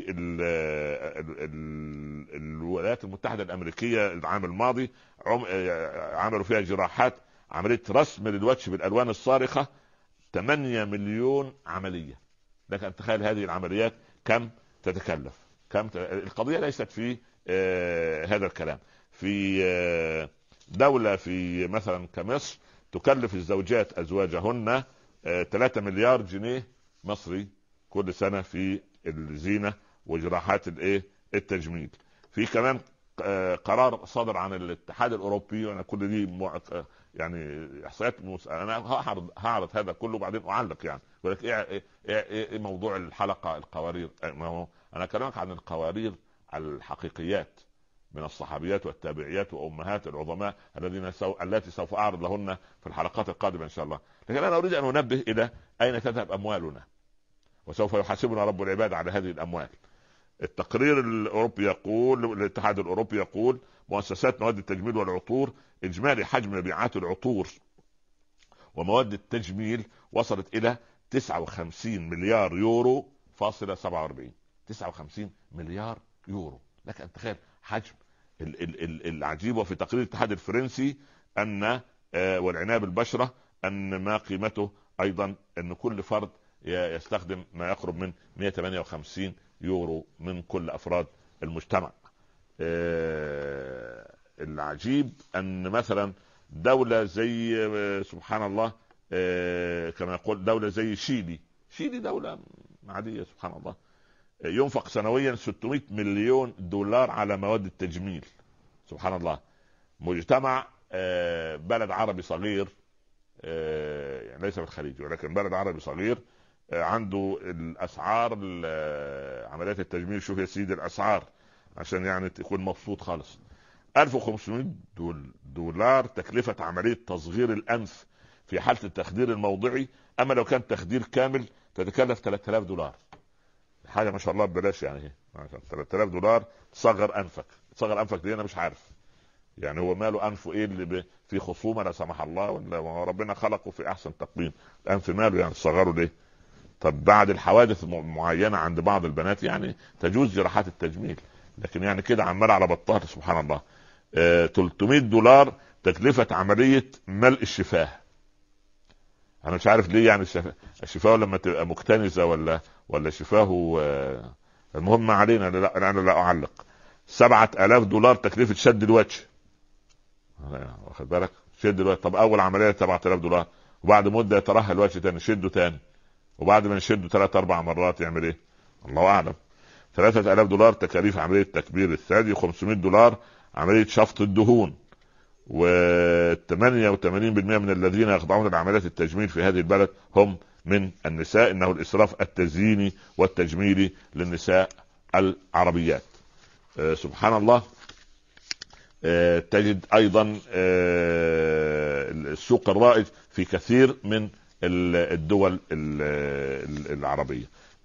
Speaker 1: الولايات المتحدة الأمريكية العام الماضي عملوا فيها جراحات، عملية رسم للوجه بالألوان الصارخة، 8 مليون عملية. لك أن تخيل هذه العمليات كم تتكلف، القضية ليست في هذا الكلام. في دولة في مثلا كمصر تكلف الزوجات أزواجهن 3 مليار جنيه مصري كل سنة في الزينة وجراحات التجميل. في كمان قرار صدر عن الاتحاد الأوروبي، وأنا كل دي يعني احصائيات انا هعرض هذا كله بعدين اعلق يعني، ولكن إيه موضوع الحلقه القوارير؟ ما هو انا اكلمك عن القوارير الحقيقيات من الصحابيات والتابعيات وامهات العظماء التي سوف اعرض لهن في الحلقات القادمه ان شاء الله. لكن انا اريد ان انبه الى اين تذهب اموالنا، وسوف يحاسبنا رب العباد على هذه الاموال. التقرير الاوروبي يقول، الاتحاد الاوروبي يقول، مؤسسات مواد التجميل والعطور اجمالي حجم مبيعات العطور ومواد التجميل وصلت الى 59 مليار يورو فاصلة 47. 59 مليار يورو، لك ان تخيل حجم العجيب. وفي تقرير الاتحاد الفرنسي ان والعنايه بالبشره ان ما قيمته ايضا ان كل فرد يستخدم ما يقرب من 158 يورو من كل افراد المجتمع. العجيب ان مثلا دولة زي سبحان الله كما يقول دولة زي شيلي دولة عادية سبحان الله، ينفق سنويا 600 مليون دولار على مواد التجميل. سبحان الله، مجتمع بلد عربي صغير، يعني ليس في الخليج ولكن بلد عربي صغير، عنده الاسعار عمليات التجميل. شوف يا سيدي الاسعار عشان يعني تكون مبسوط خالص. 1500 دولار تكلفة عملية تصغير الأنف في حالة التخدير الموضعي، أما لو كان تخدير كامل تتكلف 3000 دولار. حاجة ما شاء الله ببلاش يعني، 3000 دولار تصغر أنفك. تصغر أنفك دي أنا مش عارف يعني هو ماله أنفه إيه اللي في خصومة لا سمح الله، ولا ربنا خلقه في أحسن تقويم، الأنف ماله يعني تصغره ليه؟ طب بعد الحوادث معينة عند بعض البنات يعني تجوز جراحات التجميل، لكن يعني كده عمال على بطال سبحان الله. 300 دولار تكلفة عملية ملء الشفاه. انا مش عارف ليه يعني الشفاه لما تبقى مكتنزة ولا شفاه المهم ما علينا، انا لا اعلق. 7000 دولار تكلفة شد الوجه، واخد بالك؟ شد الوجه. طب اول عملية 7000 دولار، وبعد مدة يترهل الوجه تاني شده تاني، وبعد ما نشده 3-4 مرات يعمل ايه؟ الله اعلم. 3000 دولار تكاليف عملية تكبير الثدي، 500 دولار عملية شفط الدهون، و88% من الذين يخضعون لعمليات التجميل في هذه البلد هم من النساء. انه الاسراف التزييني والتجميلي للنساء العربيات. سبحان الله. تجد ايضا السوق الرائج في كثير من الدول العربية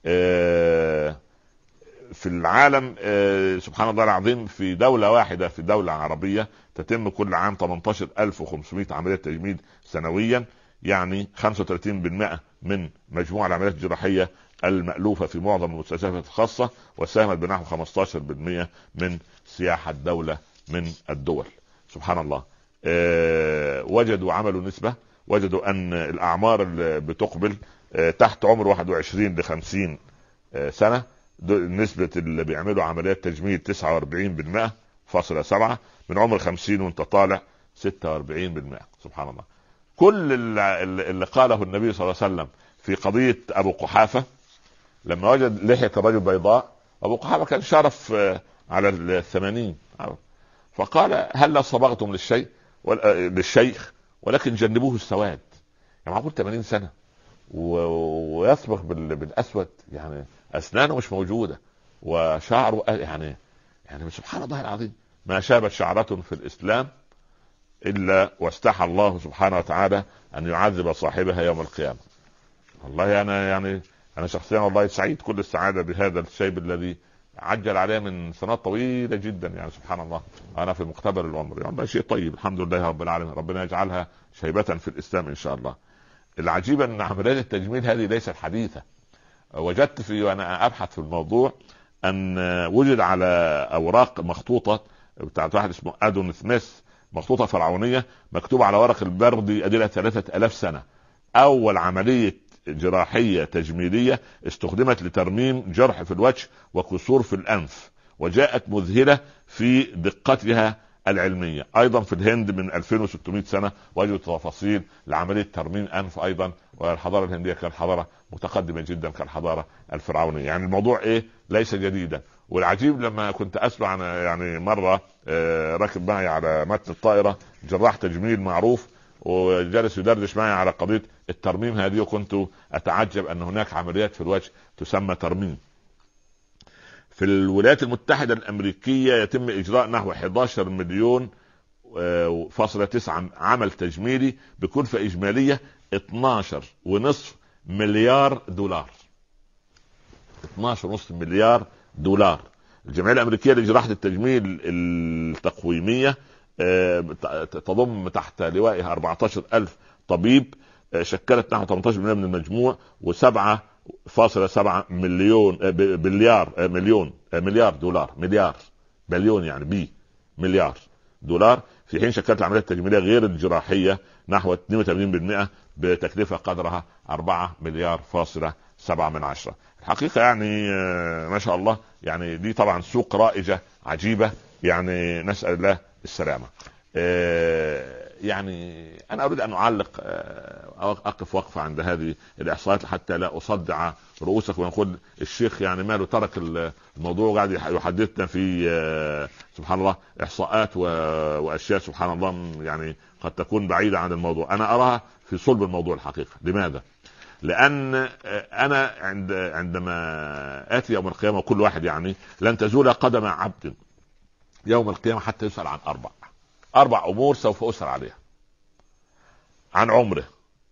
Speaker 1: في العالم. سبحان الله العظيم، في دولة واحدة، في دولة عربية تتم كل عام 18500 عملية تجميل سنويا، يعني 35% من مجموع العمليات الجراحية المألوفة في معظم المستشفيات الخاصة، وساهمت بنحو 15% من سياحة الدولة من الدول. سبحان الله. وجدوا عملوا نسبة، وجدوا أن الأعمار اللي بتقبل تحت عمر 21 ل 50 سنة، نسبة اللي بيعملوا عمليات تجميل 49.7%، من عمر 50 وانت طالع 46%. سبحان الله. كل اللي قاله النبي صلى الله عليه وسلم في قضية أبو قحافة لما وجد لحية الرجل بيضاء، أبو قحافة كان شرف على 80، فقال هل صبغتم للشيخ ولكن جنبوه السواد. يعني معقول 80 سنة ويصبغ بالاسود، يعني اسنانه مش موجوده وشعره يعني سبحان الله العظيم، ما شابت شعرة في الاسلام الا واستحى الله سبحانه وتعالى ان يعذب صاحبها يوم القيامه. والله انا شخصيا والله سعيد كل السعاده بهذا الشيب الذي عجل عليه من سنوات طويله جدا، يعني سبحان الله انا في مقتبل العمر، يعني شيء طيب الحمد لله رب العالمين، ربنا يجعلها شيبه في الاسلام ان شاء الله. العجيب ان عمليات التجميل هذه ليست حديثه. وجدت وانا ابحث في الموضوع ان وجد على اوراق مخطوطه بتاعت واحد اسمه ادون سميث، مخطوطه فرعونيه مكتوب على ورق البردي اديلها 3000 سنه، اول عمليه جراحيه تجميليه استخدمت لترميم جرح في الوجه وكسور في الانف، وجاءت مذهله في دقتها العلميه. ايضا في الهند من 2600 سنه وجدوا تفاصيل لعمليه ترميم انف ايضا، والحضاره الهنديه كانت حضاره متقدمه جدا كالحضاره الفرعونيه. يعني الموضوع ليس جديدا. والعجيب لما كنت اسمع عن يعني مره راكب معي على متن الطائره جراح تجميل معروف وجلس يدردش معي على قضيه الترميم هذه، وكنت اتعجب ان هناك عمليات في الوجه تسمى ترميم. في الولايات المتحدة الأمريكية يتم إجراء نحو 11 مليون فاصلة 9 عمل تجميلي بكلفة إجمالية 12.5 مليار دولار. 12.5 مليار دولار. الجمعية الأمريكية لجراحة التجميل التقويمية تضم تحت لوائها 14,000 طبيب، شكلت نحو 18% من المجموع، و7.7 مليون مليار دولار، مليار بليون يعني مليار دولار، في حين شكلت العمليات التجميلية غير الجراحية نحو 82% بتكلفة قدرها 4 مليار فاصلة 7 من عشرة. الحقيقة يعني ما شاء الله، يعني دي طبعا سوق رائجة عجيبة، يعني نسأل الله السلامة. يعني أنا أريد أن أعلق أقف وقفة عند هذه الإحصاءات حتى لا أصدع رؤوسكم ونقول الشيخ يعني ماله ترك الموضوع وقاعد يحدثنا في سبحان الله إحصاءات وأشياء سبحان الله يعني قد تكون بعيدة عن الموضوع. أنا أراها في صلب الموضوع الحقيقة. لماذا؟ لأن أنا عندما آتي يوم القيامة، وكل واحد يعني لن تزول قدم عبد يوم القيامة حتى يسأل عن أربع أمور سوف أسأل عليها: عن عمره،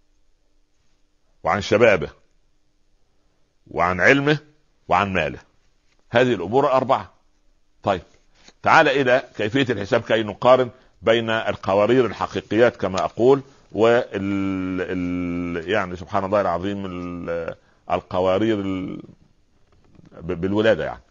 Speaker 1: وعن شبابه، وعن علمه، وعن ماله. هذه الأمور الأربعة. طيب تعال إلى كيفية الحساب كي نقارن بين القوارير الحقيقيات كما أقول يعني سبحان الله العظيم القوارير بالولادة. يعني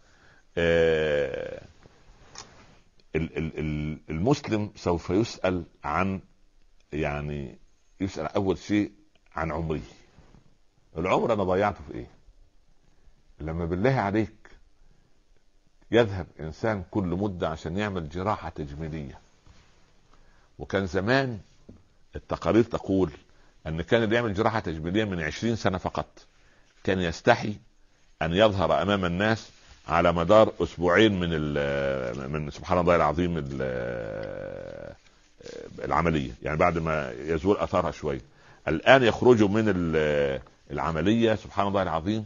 Speaker 1: المسلم سوف يسأل عن، يعني يسأل أول شيء عن عمري. العمر أنا ضيعته في إيه؟ لما بالله عليك يذهب إنسان كل مدة عشان يعمل جراحة تجميلية، وكان زمان التقارير تقول أن كان اللي يعمل جراحة تجميلية من 20 سنة فقط كان يستحي أن يظهر أمام الناس على مدار أسبوعين من سبحان الله العظيم العملية، يعني بعد ما يزول أثرها شوي. الآن يخرجوا من العملية سبحان الله العظيم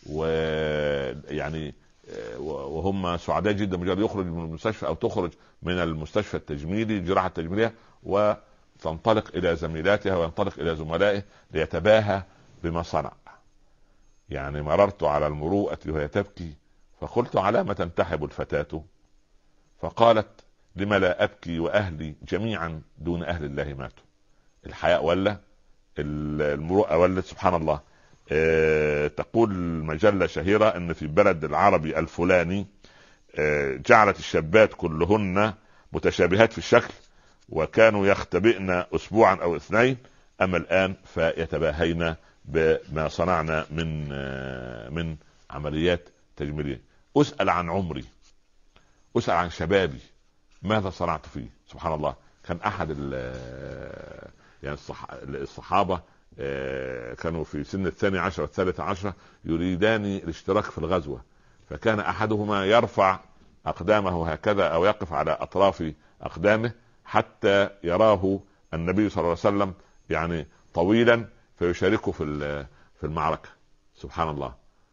Speaker 1: ويعني وهم سعداء جدا مجرد يخرج من المستشفى أو تخرج من المستشفى التجميلي الجراحة التجميلية وتنطلق إلى زميلاتها وينطلق إلى زملائه ليتباهى بما صنع. يعني مررت على المروءة وهي تبكي فقلت: على ما تنتحب الفتاة؟ فقالت: لما لا أبكي وأهلي جميعا دون أهل الله ماتوا. الحياء ولا المروءة ولا سبحان الله. تقول مجلة شهيرة أن في بلد العربي الفلاني جعلت الشابات كلهن متشابهات في الشكل، وكانوا يختبئن أسبوعا أو 2، أما الآن فيتباهين بما صنعنا من عمليات تجميلية. أسأل عن عمري، أسأل عن شبابي، ماذا صنعت فيه؟ سبحان الله. كان أحد يعني الصحابة كانوا في سن 12 و13 يريدان الاشتراك في الغزوة، فكان أحدهما يرفع أقدامه هكذا أو يقف على أطراف أقدامه حتى يراه النبي صلى الله عليه وسلم يعني طويلا فيشاركه في المعركة، سبحان الله.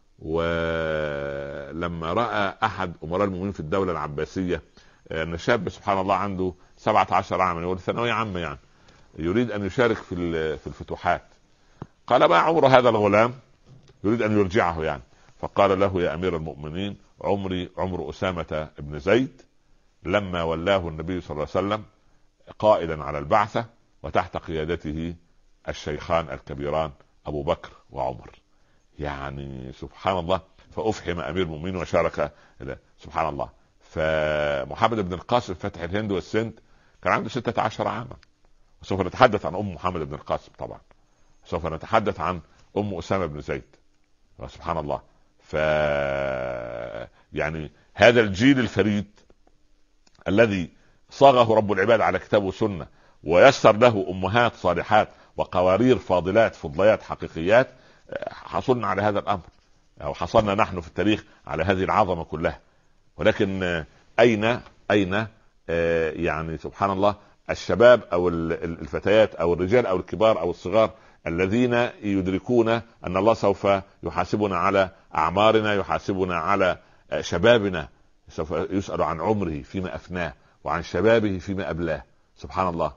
Speaker 1: ولما رأى أحد أمراء المؤمنين في الدولة العباسية أن شاب سبحان الله عنده 17 عاما، يقول ثانوية عامة يعني، يريد أن يشارك في الفتوحات، قال ما عمر هذا الغلام؟ يريد أن يرجعه يعني. فقال له يا أمير المؤمنين عمري عمر أسامة بن زيد لما ولاه النبي صلى الله عليه وسلم قائدا على البعثة وتحت قيادته الشيخان الكبيران أبو بكر وعمر. يعني سبحان الله. فأفحم أمير المؤمنين وشارك. سبحان الله. فمحمد بن القاسم فتح الهند والسند كان عنده 16 عاما. وسوف نتحدث عن أم محمد بن القاسم طبعا، سوف نتحدث عن أم أسامة بن زيد. سبحان الله. يعني هذا الجيل الفريد الذي صاغه رب العباد على كتاب وسنة ويسر له أمهات صالحات وقوارير فاضلات فضليات حقيقيات، حصلنا على هذا الأمر، أو حصلنا نحن في التاريخ على هذه العظمة كلها. ولكن أين يعني سبحان الله الشباب أو الفتيات أو الرجال أو الكبار أو الصغار الذين يدركون أن الله سوف يحاسبنا على أعمارنا، يحاسبنا على شبابنا، سوف يسأل عن عمره فيما أفناه وعن شبابه فيما أبلاه. سبحان الله.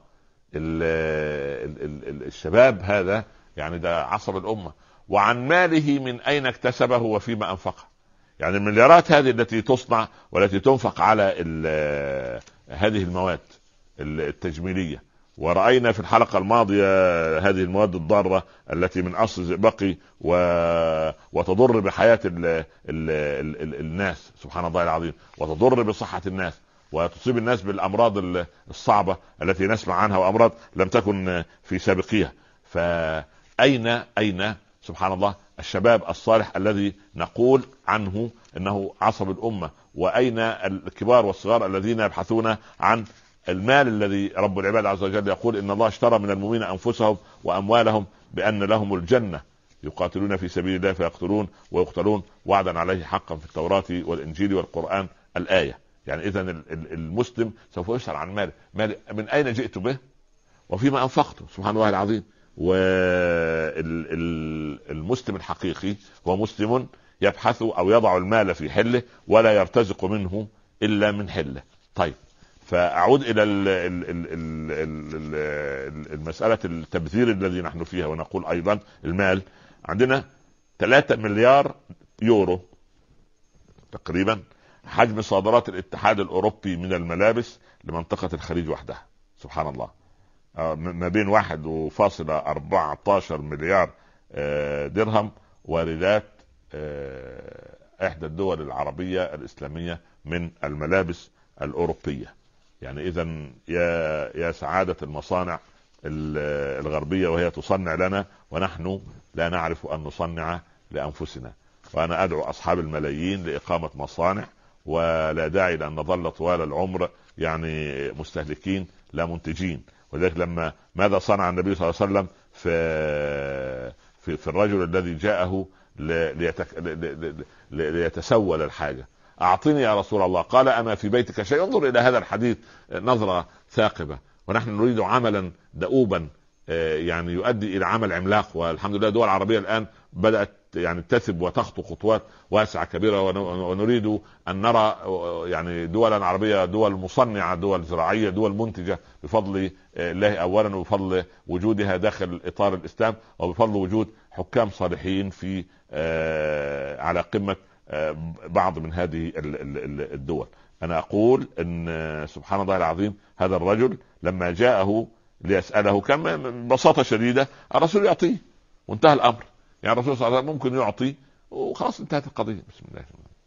Speaker 1: الشباب هذا يعني ده عصب الأمة. وعن ماله من أين اكتسبه وفيما أنفقه. يعني المليارات هذه التي تصنع والتي تنفق على هذه المواد التجميلية، ورأينا في الحلقة الماضية هذه المواد الضارة التي من أصل زئبقي وتضر بحياة الناس، سبحان الله العظيم، وتضر بصحة الناس وتصيب الناس بالأمراض الصعبة التي نسمع عنها وأمراض لم تكن في سابقها. فأين سبحان الله الشباب الصالح الذي نقول عنه انه عصب الامه؟ واين الكبار والصغار الذين يبحثون عن المال الذي رب العباد عز وجل يقول ان الله اشترى من المؤمنين انفسهم واموالهم بان لهم الجنه يقاتلون في سبيل الله فيقتلون ويقتلون وعدا عليه حقا في التوراة والانجيل والقرآن الآية. يعني اذا المسلم سوف يسأل عن مال من اين جئت به وفيما انفقته، سبحان الله العظيم. والمسلم الحقيقي هو مسلم يبحث او يضع المال في حله ولا يرتزق منه الا من حله. طيب، فاعود الى المسألة التبذير الذي نحن فيها، ونقول ايضا المال عندنا 3 مليار يورو تقريبا حجم صادرات الاتحاد الاوروبي من الملابس لمنطقة الخليج وحدها. سبحان الله. ما بين 1.14 مليار درهم واردات احدى الدول العربية الاسلامية من الملابس الاوروبية. يعني اذا يا سعادة المصانع الغربية وهي تصنع لنا ونحن لا نعرف ان نصنع لانفسنا. وانا ادعو اصحاب الملايين لاقامة مصانع، ولا داعي لان نظل طوال العمر يعني مستهلكين لا منتجين. وذلك لما ماذا صنع النبي صلى الله عليه وسلم في الرجل الذي جاءه ليتسول الحاجة؟ أعطني يا رسول الله. قال أما في بيتك شيء؟ انظر إلى هذا الحديث نظرة ثاقبة. ونحن نريد عملا دؤوبا يعني يؤدي إلى عمل عملاق. والحمد لله دول عربية الآن بدأت يعني تثب وتخطو خطوات واسعة كبيرة، ونريد أن نرى يعني دولا عربية، دول مصنعة، دول زراعية، دول منتجة بفضل الله أولا، وبفضل وجودها داخل إطار الإسلام، وبفضل وجود حكام صالحين في على قمة بعض من هذه الدول. أنا أقول أن سبحان الله العظيم هذا الرجل لما جاءه ليسأله كان ببساطة شديدة الرسول يعطيه وانتهى الأمر. يعني الرسول صلى الله عليه وسلم ممكن يعطي وخلاص انتهت القضية. بسم الله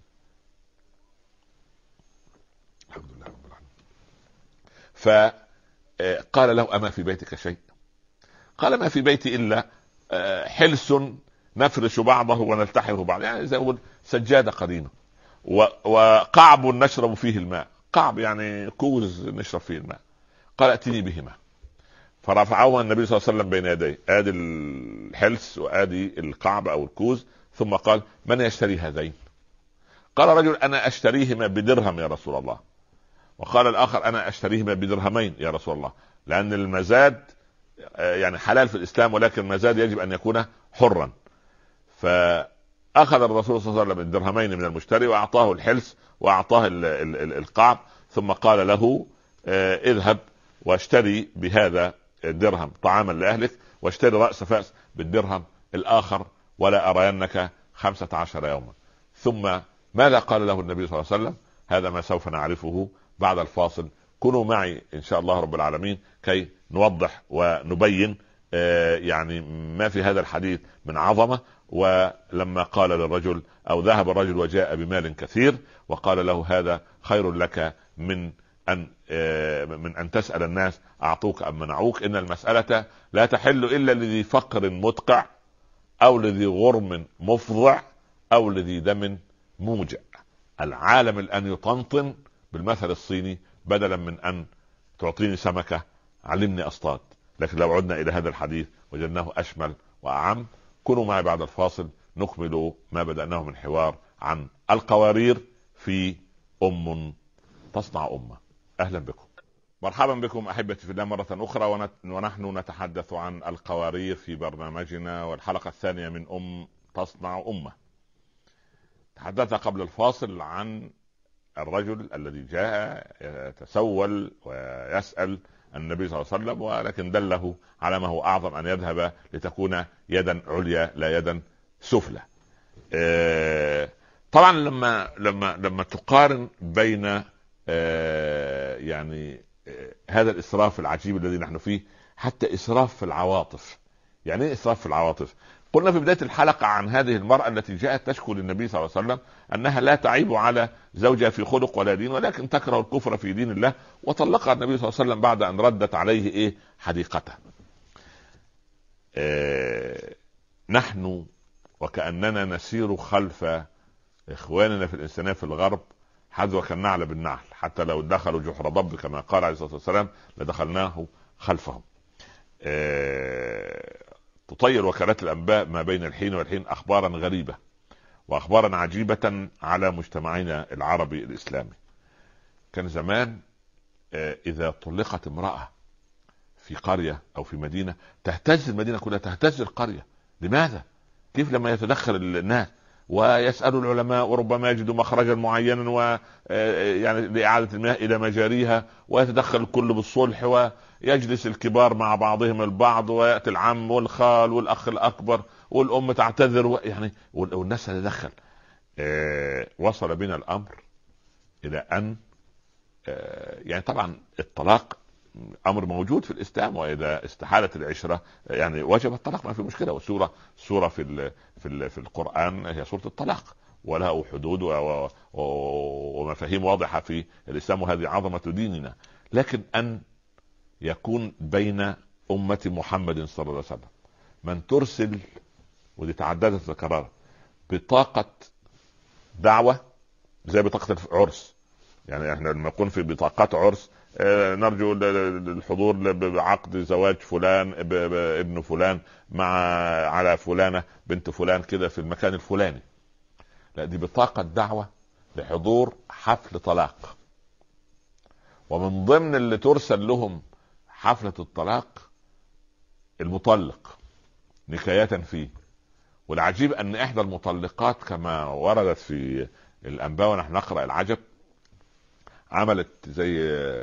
Speaker 1: الحمد لله رب العالمين. فقال له أما في بيتك شيء؟ قال ما في بيتي إلا حلس نفرش بعضه ونلتحف بعض، يعني زي أقول سجادة قديمة، وقعب نشرب فيه الماء. قعب يعني كوز نشرب فيه الماء. قال ائتني بهما. فرفعهما النبي صلى الله عليه وسلم بين يديه، ادي الحلس وادي القعب او الكوز، ثم قال من يشتري هذين؟ قال رجل انا اشتريهما بدرهم يا رسول الله. وقال الاخر انا اشتريهما بدرهمين يا رسول الله، لان المزاد يعني حلال في الاسلام، ولكن المزاد يجب ان يكون حرا. فأخذ الرسول صلى الله عليه وسلم الدرهمين من المشتري وأعطاه الحلس وأعطاه القعب، ثم قال له اذهب واشتري بهذا الدرهم طعاما لأهلك، واشتري رأس فأس بالدرهم الآخر، ولا أرينك 15 يوما. ثم ماذا قال له النبي صلى الله عليه وسلم؟ هذا ما سوف نعرفه بعد الفاصل. كونوا معي إن شاء الله رب العالمين كي نوضح ونبين يعني ما في هذا الحديث من عظمة. ولما قال للرجل أو ذهب الرجل وجاء بمال كثير وقال له هذا خير لك من أن تسأل الناس أعطوك أم منعوك، إن المسألة لا تحل إلا لذي فقر مدقع أو لذي غرم مفضع أو لذي دم موجع. العالم الآن يطنطن بالمثل الصيني، بدلا من أن تعطيني سمكة علمني أصطاد. لكن لو عدنا إلى هذا الحديث وجدناه أشمل وأعم. كونوا معي بعد الفاصل نكمل ما بدأناه من حوار عن القوارير في أم تصنع أمة. أهلا بكم، مرحبا بكم أحبتي في الله مرة أخرى، ونحن نتحدث عن القوارير في برنامجنا والحلقة الثانية من تصنع أمة. تحدثنا قبل الفاصل عن الرجل الذي جاء يتسول ويسأل النبي صلى الله عليه وسلم، ولكن دله على ما هو أعظم، أن يذهب لتكون يدا عليا لا يدا سفلى. طبعا لما تقارن بين يعني هذا الإسراف العجيب الذي نحن فيه، حتى إسراف في العواطف. يعني ايه إسراف في العواطف؟ قلنا في بداية الحلقة عن هذه المرأة التي جاءت تشكو للنبي صلى الله عليه وسلم أنها لا تعيب على زوجها في خلق ولا دين، ولكن تكره الكفر في دين الله، وطلقها النبي صلى الله عليه وسلم بعد أن ردت عليه حديقته. نحن وكأننا نسير خلف إخواننا في الإنسانية في الغرب حذو كالنعل بالنعل، حتى لو دخلوا جحر ضب كما قال عليه الصلاة والسلام لدخلناه خلفهم. تطير وكالات الأنباء ما بين الحين والحين أخبارا غريبة وأخبارا عجيبة على مجتمعنا العربي الإسلامي. كان زمان إذا طلقت امرأة في قرية أو في مدينة تهتز المدينة كلها، تهتز القرية. لماذا؟ كيف لما يتدخل الناس ويسألوا العلماء وربما يجدوا مخرجا معينا يعني لإعادة المياه إلى مجاريها، ويتدخل الكل بالصلح، ويجلس الكبار مع بعضهم البعض، ويأتي العم والخال والأخ الأكبر والأم تعتذر يعني والناس تتدخل. وصل بنا الأمر إلى أن يعني طبعا الطلاق أمر موجود في الإسلام، وإذا استحالت العشرة يعني وجب الطلاق، ما في مشكلة. والسورة في القرآن هي سورة الطلاق، ولها حدود ومفاهيم واضحة في الإسلام، وهذه عظمة ديننا. لكن أن يكون بين أمة محمد صلى الله عليه وسلم من ترسل، ودي تعددت القرار، بطاقة دعوة زي بطاقة العرس. يعني احنا لما نكون في بطاقات عرس نرجو الحضور بعقد زواج فلان ابن فلان على فلانة بنت فلان كده في المكان الفلاني. لا، دي بطاقة دعوة لحضور حفل طلاق، ومن ضمن اللي ترسل لهم حفلة الطلاق المطلق نكاية فيه. والعجيب ان احدى المطلقات كما وردت في الانباء ونحن نقرأ العجب، عملت زي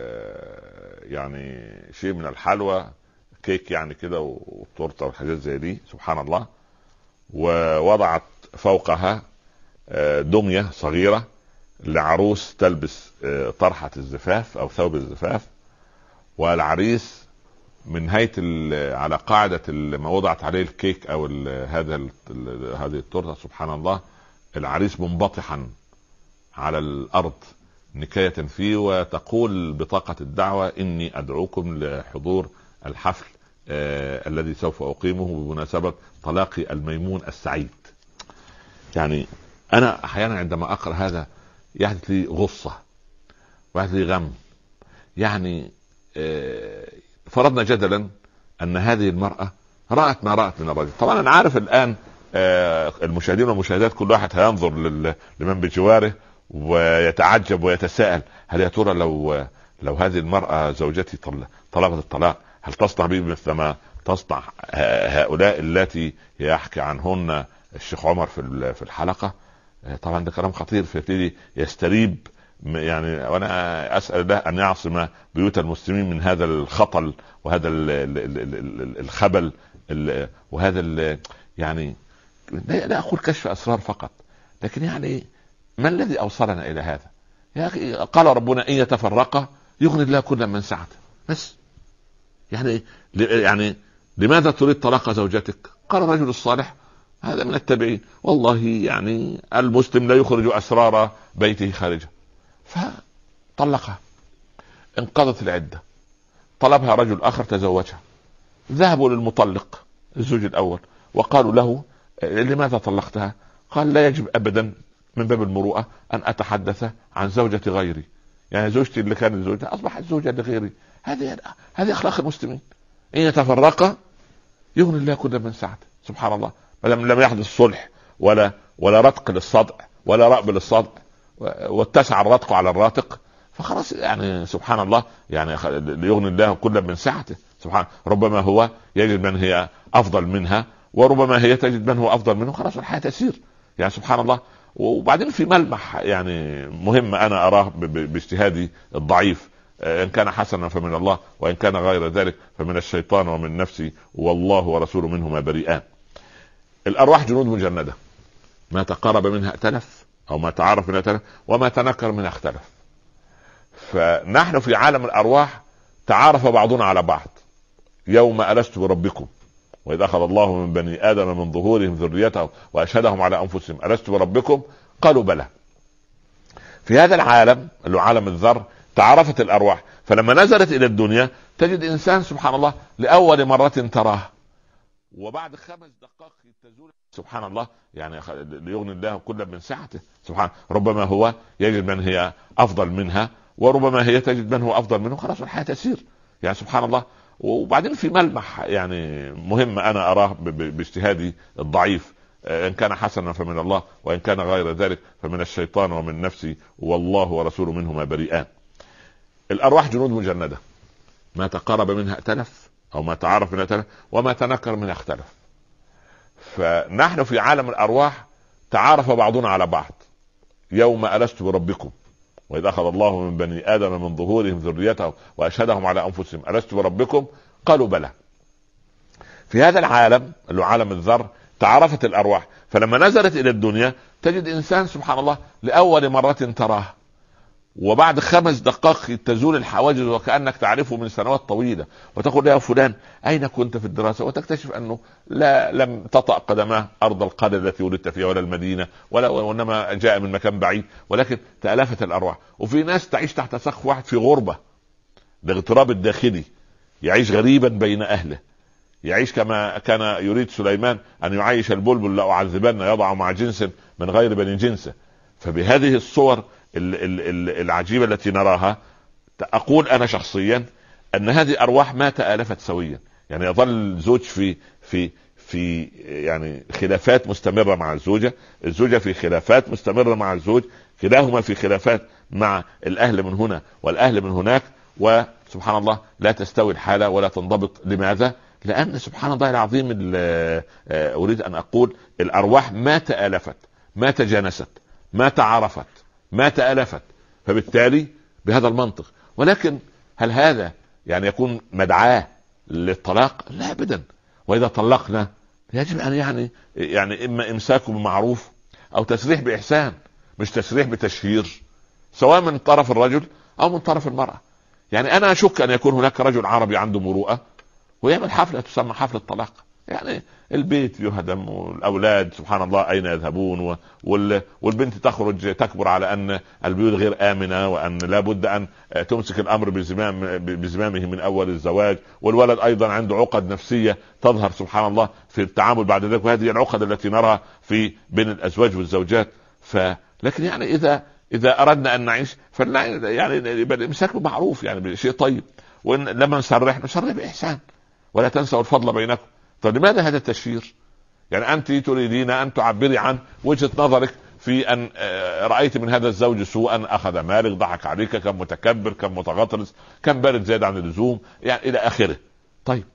Speaker 1: يعني شيء من الحلوى، كيك يعني كده وتورته وحاجات زي دي، سبحان الله، ووضعت فوقها دمية صغيرة لعروس تلبس طرحة الزفاف او ثوب الزفاف، والعريس من هيئة على قاعدة ما وضعت عليه الكيك او هذه التورته، سبحان الله، العريس منبطحا على الارض نكاية فيه، وتقول بطاقة الدعوة إني أدعوكم لحضور الحفل الذي سوف أقيمه بمناسبة طلاق الميمون السعيد. يعني أنا أحيانا عندما أقرأ هذا يحدث لي غصة ويحدث لي غم. يعني فرضنا جدلا أن هذه المرأة رأت ما رأت من الرجل. طبعا أنا عارف الآن المشاهدين والمشاهدات كل واحد هينظر لمن بجواره ويتعجب ويتساءل، هل يا ترى لو هذه المرأة زوجتي طلبت الطلاق هل تصنع به مثل ما تصنع هؤلاء التي يحكي عنهن الشيخ عمر في الحلقة. طبعا ده كلام خطير، فيبتدي يستريب يعني، وانا اسال الله ان يعصم بيوت المسلمين من هذا الخطل وهذا الخبل وهذا يعني لا اقول كشف اسرار فقط، لكن يعني ما الذي اوصلنا الى هذا يا اخي؟ قال ربنا ان يتفرقا يغني الله كل من سعته. بس يعني لماذا تريد طلاق زوجتك؟ قال الرجل الصالح هذا من التابعين والله يعني المسلم لا يخرج اسرار بيته خارجه، فطلقها. انقضت العده، طلبها رجل اخر تزوجها، ذهبوا للمطلق الزوج الاول وقالوا له لماذا طلقتها؟ قال لا يجب ابدا من باب المروءه ان اتحدث عن زوجة غيري، يعني زوجتي اللي كانت زوجتها اصبحت زوجة لغيري. هذه اخلاق المسلمين. ان يتفرقا يغني الله كل من سعته. سبحان الله، لم يحدث صلح ولا رتق للصدع ولا رأب للصدع، واتسع الرتق على الراتق، فخلاص يعني سبحان الله، يعني ليغني الله كل من سعته. سبحان، ربما هو يجد من هي افضل منها وربما هي تجد من هو افضل منه، خلاص الحياة تسير يعني سبحان الله. وبعدين في ملمح يعني مهم انا اراه باجتهادي الضعيف، ان كان حسنا فمن الله وان كان غير ذلك فمن الشيطان ومن نفسي، والله ورسوله منهما بريئان. الارواح جنود مجندة، ما تقارب منها ائتلف او ما تعارف منها ائتلف وما تنكر منها اختلف. فنحن في عالم الارواح تعارف بعضنا على بعض. يوم ألست بربكم وإذا أخذ الله من بني آدم من ظهورهم ذريتهم وأشهدهم على أنفسهم ألست بربكم قالوا بلى. في هذا العالم اللي هو عالم الذر تعرفت الأرواح، فلما نزلت إلى الدنيا تجد إنسان سبحان الله لأول مرة تراه، وبعد 5 دقائق تزول سبحان الله، يعني ليغني الله كل من سعته. سبحان، ربما هو يجد من هي أفضل منها وربما هي تجد من هو أفضل منه، خلاص الحياة تسير يعني سبحان الله. وبعدين في ملمح يعني مهم انا اراه باجتهادي الضعيف، ان كان حسنا فمن الله وان كان غير ذلك فمن الشيطان ومن نفسي، والله ورسوله منهما بريئان. الارواح جنود مجندة، ما تقارب منها ائتلف او ما تعارف منها ائتلف وما تنكر منها اختلف. فنحن في عالم الارواح تعارف بعضنا على بعض. يوم ألست بربكم وإذا أخذ الله من بني آدم من ظهورهم ذريتهم وأشهدهم على أنفسهم ألست بربكم قالوا بلى. في هذا العالم اللي هو عالم الذر تعرفت الأرواح، فلما نزلت إلى الدنيا تجد إنسان سبحان الله لأول مرة تراه، وبعد 5 دقائق تزول الحواجز وكأنك تعرفه من سنوات طويلة، وتقول يا فلان أين كنت في الدراسة؟ وتكتشف أنه لم تطأ قدماه أرض القرية التي ولدت فيها ولا المدينة وإنما جاء من مكان بعيد، ولكن تألفت الأرواح. وفي ناس تعيش تحت سقف واحد في غربة، الاغتراب الداخلي، يعيش غريبا بين أهله، يعيش كما كان يريد سليمان أن يعيش البلبل لأعذبن يضع مع جنس من غير بني جنسه. فبهذه الصور العجيبة التي نراها أقول أنا شخصيا أن هذه أرواح ما تآلفت سويا، يعني يظل الزوج في يعني خلافات مستمرة مع الزوجة في خلافات مستمرة مع الزوج، كلاهما في خلافات مع الأهل من هنا والأهل من هناك، وسبحان الله لا تستوي الحالة ولا تنضبط. لماذا؟ لأن سبحان الله العظيم أريد أن أقول الأرواح ما تآلفت، ما تجانست، ما تعارفت، ما تألفت. فبالتالي بهذا المنطق، ولكن هل هذا يعني يكون مدعاة للطلاق؟ لا أبدا. وإذا طلقنا يجب أن يعني إما إمساك بمعروف أو تسريح بإحسان، مش تسريح بتشهير، سواء من طرف الرجل أو من طرف المرأة. يعني أنا أشك أن يكون هناك رجل عربي عنده مروءة ويعمل حفلة تسمى حفلة طلاق، يعني البيت يهدم والأولاد سبحان الله أين يذهبون، والبنت تخرج تكبر على أن البيوت غير آمنة وأن لا بد أن تمسك الأمر بزمامه من أول الزواج، والولد أيضا عنده عقد نفسية تظهر سبحان الله في التعامل بعد ذلك، وهذه العقد التي نراها في بين الأزواج والزوجات. لكن يعني إذا أردنا أن نعيش يعني يبقى الإمساك بمعروف، يعني شيء طيب، وإن لما نصرح بإحسان، ولا تنسوا الفضل بينكم. طب لماذا هذا التشهير؟ يعني أنت تريدين أن تعبري عن وجهة نظرك في أن رأيت من هذا الزوج سوءا، أخذ مالك، ضحك عليك، كان متكبر، كان متغطرس، كان بارد زيادة عن اللزوم، يعني إلى آخره. طيب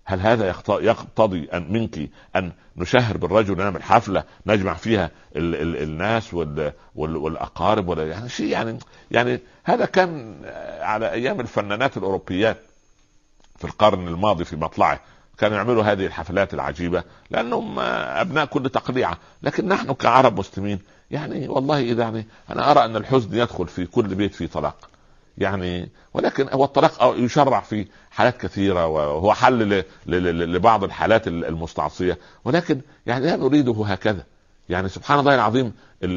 Speaker 1: هل هذا يقتضي أن منك أن نشهر بالرجل ونعمل حفلة نجمع فيها الناس والأقارب ولا يعني شيء يعني هذا كان على أيام الفنانات الأوروبيات في القرن الماضي في مطلعه، كانوا يعملوا هذه الحفلات العجيبة لأنهم أبناء كل تقليعة. لكن نحن كعرب مسلمين يعني والله إذا يعني أنا أرى أن الحزن يدخل في كل بيت فيه طلاق يعني، ولكن هو الطلاق يشرع في حالات كثيرة وهو حل لبعض الحالات المستعصية، ولكن يعني لا نريده هكذا. يعني سبحان الله العظيم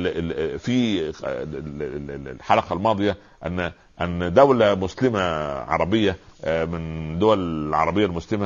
Speaker 1: في الحلقة الماضية أن دولة مسلمة عربية من دول العربية المسلمة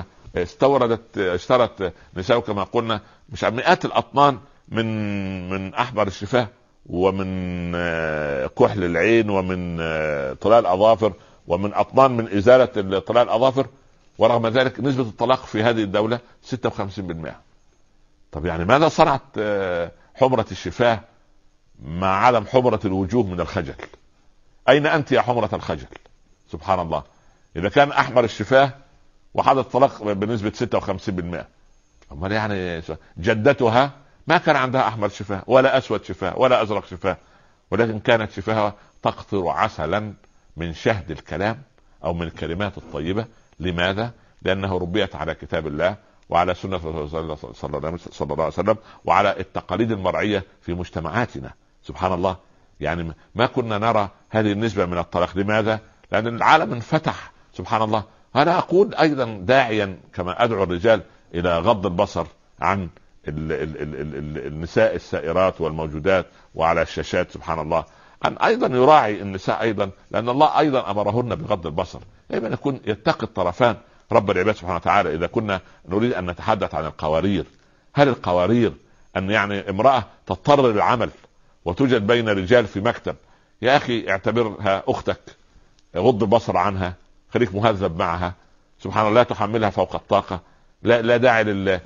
Speaker 1: اشترت نساء كما قلنا مش مئات الأطنان من أحبر الشفاه ومن كحل العين ومن طلاء الأظافر ومن أطنان من إزالة طلاء الأظافر، ورغم ذلك نسبة الطلاق في هذه الدولة 56%. طب يعني ماذا صنعت حمرة الشفاه مع عدم حمرة الوجوه من الخجل؟ أين أنت يا حمرة الخجل؟ سبحان الله، إذا كان أحمر الشفاه وحدث طلاق بنسبة 56%، أمال يعني جدتها ما كان عندها أحمر شفاه ولا أسود شفاه ولا أزرق شفاه، ولكن كانت شفاهها تقطر عسلا من شهد الكلام أو من الكلمات الطيبة. لماذا؟ لأنه ربيت على كتاب الله وعلى سنة صلى الله عليه وسلم وعلى التقاليد المرعية في مجتمعاتنا. سبحان الله، يعني ما كنا نرى هذه النسبة من الطلاق. لماذا؟ لأن العالم انفتح. سبحان الله. أنا أقول أيضا داعيا كما أدعو الرجال إلى غض البصر عن النساء السائرات والموجودات وعلى الشاشات، سبحان الله، أن أيضا يراعي النساء أيضا، لأن الله أيضا أمرهن بغض البصر. دائما يكون يتقي الطرفان رب العباد سبحانه وتعالى. إذا كنا نريد أن نتحدث عن القوارير، هل القوارير أن يعني امرأة تضطر للعمل وتوجد بين رجال في مكتب؟ يا أخي اعتبرها أختك، غض البصر عنها، خليك مهذب معها، سبحان الله، لا تحملها فوق الطاقة، لا داعي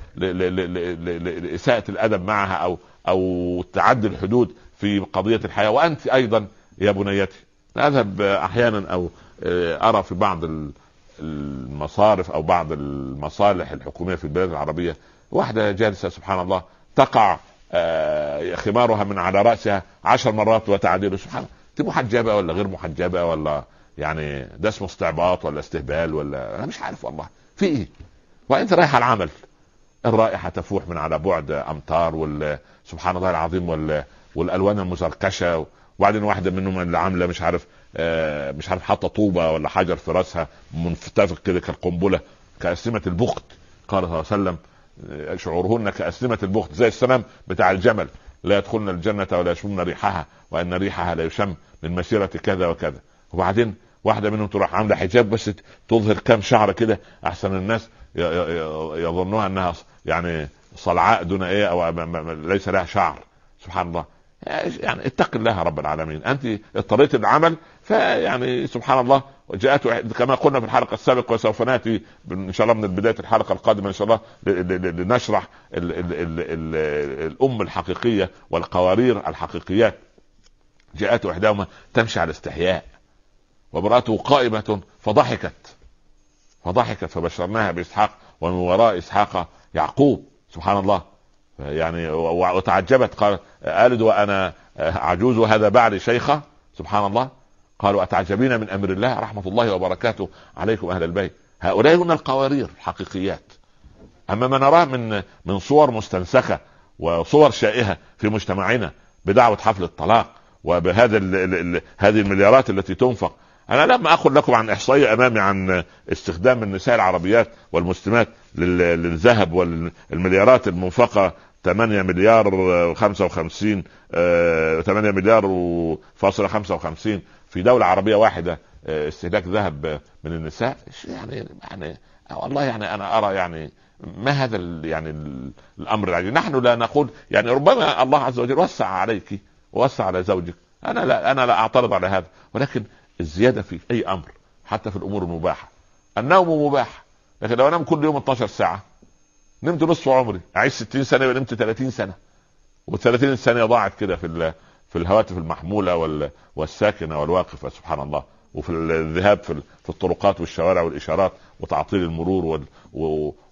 Speaker 1: لإساءة الأدب معها أو تعدي الحدود في قضية الحياة. وأنت أيضا يا بنيتي، أذهب أحيانا أو أرى في بعض المصارف أو بعض المصالح الحكومية في البلاد العربية واحدة جالسة سبحان الله تقع خمارها من على رأسها 10 مرات وتعديله. سبحان الله، انت محجبة ولا غير محجبة ولا يعني ده اسمه استعباط ولا استهبال ولا أنا مش عارف والله في إيه. وأنت رايح العمل، الرائحة تفوح من على بعد أمتار سبحان الله العظيم والألوان المزركشة، وبعدين واحدة منهم اللي عاملة مش عارف حاطة طوبة ولا حجر في رأسها منفتفق كده كالقنبلة كأسلمة البخت. قال صلى الله عليه وسلم شعورهن كأسلمة البخت، زي السنام بتاع الجمل، لا يدخلن الجنة ولا يشمون ريحها وأن ريحها لا يشم من مسيرة كذا وكذا. وبعدين واحدة منهم تروح عاملة حجاب بس تظهر كام شعر كده أحسن الناس يظنوها أنها يعني صلعاء دون إيه أو ليس لها شعر. سبحان الله، يعني اتق الله رب العالمين. أنت اضطريت العمل فيعني سبحان الله جاءته كما قلنا في الحلقة السابقة، وسوف نأتي إن شاء الله من بداية الحلقة القادمة إن شاء الله لنشرح الأم الحقيقية والقوارير الحقيقيات. جاءته إحداهما تمشي على استحياء وامرأته قائمة فضحكت فبشرناها بإسحاق ومن وراء إسحاق يعقوب. سبحان الله، يعني وتعجبت قالت ألد وأنا عجوز وهذا بعلي شيخة. سبحان الله. قالوا أتعجبين من أمر الله رحمة الله وبركاته عليكم أهل البيت. هؤلاء هن القوارير الحقيقيات. أما ما نراه من صور مستنسخة وصور شائهة في مجتمعنا بدعوة حفل الطلاق وبهذا هذه المليارات التي تنفق. أنا لما أقول لكم عن إحصائية أمامي عن استخدام النساء العربيات والمسلمات للذهب والمليارات المنفقة 8 مليار 55 8 مليار فاصلة 55 في دولة عربية واحدة استهلاك ذهب من النساء. يعني والله يعني أنا أرى يعني ما هذا يعني الأمر العجيب. نحن لا نقول يعني ربما الله عز وجل وسع عليك ووسع على زوجك، أنا لا أعترض على هذا، ولكن الزيادة في أي أمر حتى في الأمور المباحة. النوم مباح، لكن لو أنام كل يوم 12 ساعة نمت نصف عمري، أعيش 60 سنة ونمت 30 سنة، و30 سنة ضاعت كده في الهواتف المحمولة والساكنة والواقفة. سبحان الله. وفي الذهاب في الطرقات والشوارع والإشارات وتعطيل المرور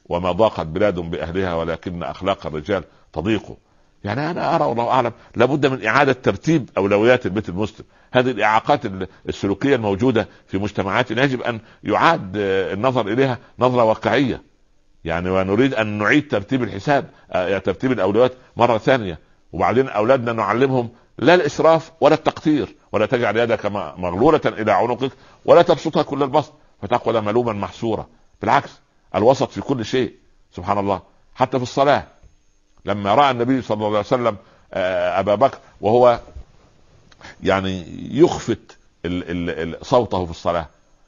Speaker 1: وما ضاقت بلاد بأهلها ولكن أخلاق الرجال تضيق. يعني أنا أرى والله أعلم لابد من إعادة ترتيب أولويات البيت المسلم. هذه الإعاقات السلوكية الموجودة في مجتمعاتنا يجب أن يعاد النظر إليها نظرة واقعية يعني، ونريد أن نعيد ترتيب الحساب، ترتيب الأولويات مرة ثانية. وبعدين أولادنا نعلمهم لا الإسراف ولا التقتير، ولا تجعل يدك مغلولة إلى عنقك ولا تبسطها كل البسط فتقعد ملوما محسورا. بالعكس الوسط في كل شيء سبحان الله. حتى في الصلاة لما رأى النبي صلى الله عليه وسلم أبا بكر وهو يعني يخفت صوته في الصلاة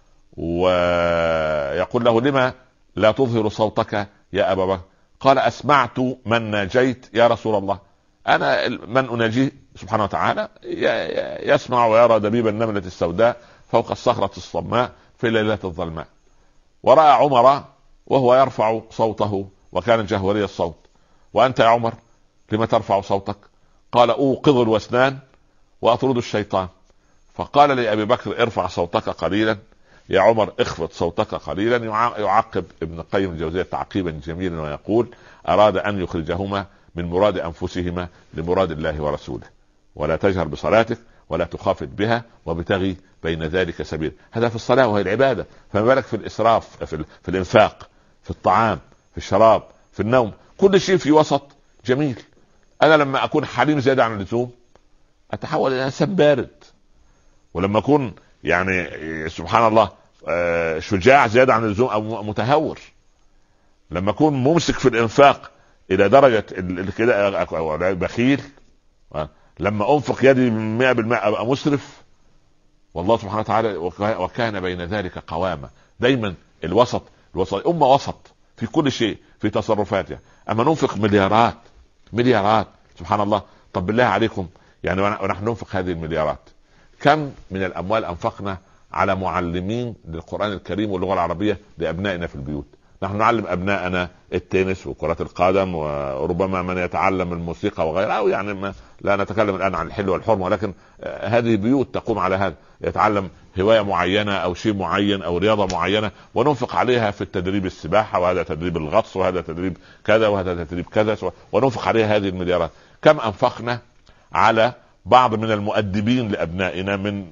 Speaker 1: ويقول له لما لا تظهر صوتك يا أبا بكر؟ قال أسمعت من ناجيت يا رسول الله. أنا من أناجيه سبحانه وتعالى يسمع ويرى دبيب النملة السوداء فوق الصخرة الصماء في الليلة الظلماء. ورأى عمر وهو يرفع صوته وكان جهوري الصوت. وأنت يا عمر لما ترفع صوتك؟ قال أوقظ الوسنان وأطرد الشيطان. فقال لأبي بكر ارفع صوتك قليلا، يا عمر اخفض صوتك قليلا. يعقب ابن القيم الجوزية تعقيبا جميلا ويقول أراد أن يخرجهما من مراد أنفسهما لمراد الله ورسوله. ولا تجهر بصلاتك ولا تخافت بها وابتغي بين ذلك سبيل. هذا في الصلاة وهي العبادة، فما بالك في الإسراف، في الإنفاق، في الطعام، في الشراب، في النوم، كل شيء في وسط جميل. أنا لما أكون حليم زيادة عن اللزوم أتحول إلى إنسان بارد، ولما أكون يعني سبحان الله شجاع زيادة عن اللزوم أو متهور. لما أكون ممسك في الإنفاق إلى درجة كده بخيل، لما أنفق يدي 100% أبقى مسرف. والله سبحانه وتعالى وكان بين ذلك قوامة. دايما الوسط أمة وسط في كل شيء في تصرفاتها. أما ننفق مليارات سبحان الله. طب بالله عليكم يعني ونحن ننفق هذه المليارات كم من الأموال أنفقنا على معلمين للقرآن الكريم واللغة العربية لأبنائنا في البيوت؟ نحن نعلم أبنائنا التنس وكرة القدم وربما من يتعلم الموسيقى وغيرها، أو يعني ما لا نتكلم الآن عن الحل والحرمة، ولكن هذه بيوت تقوم على هذا، يتعلم هواية معينة أو شيء معين أو رياضة معينة وننفق عليها في التدريب السباحة، وهذا تدريب الغطس، وهذا تدريب كذا، وهذا تدريب كذا، وننفق عليها هذه المليارات. كم أنفقنا على بعض من المؤدبين لأبنائنا من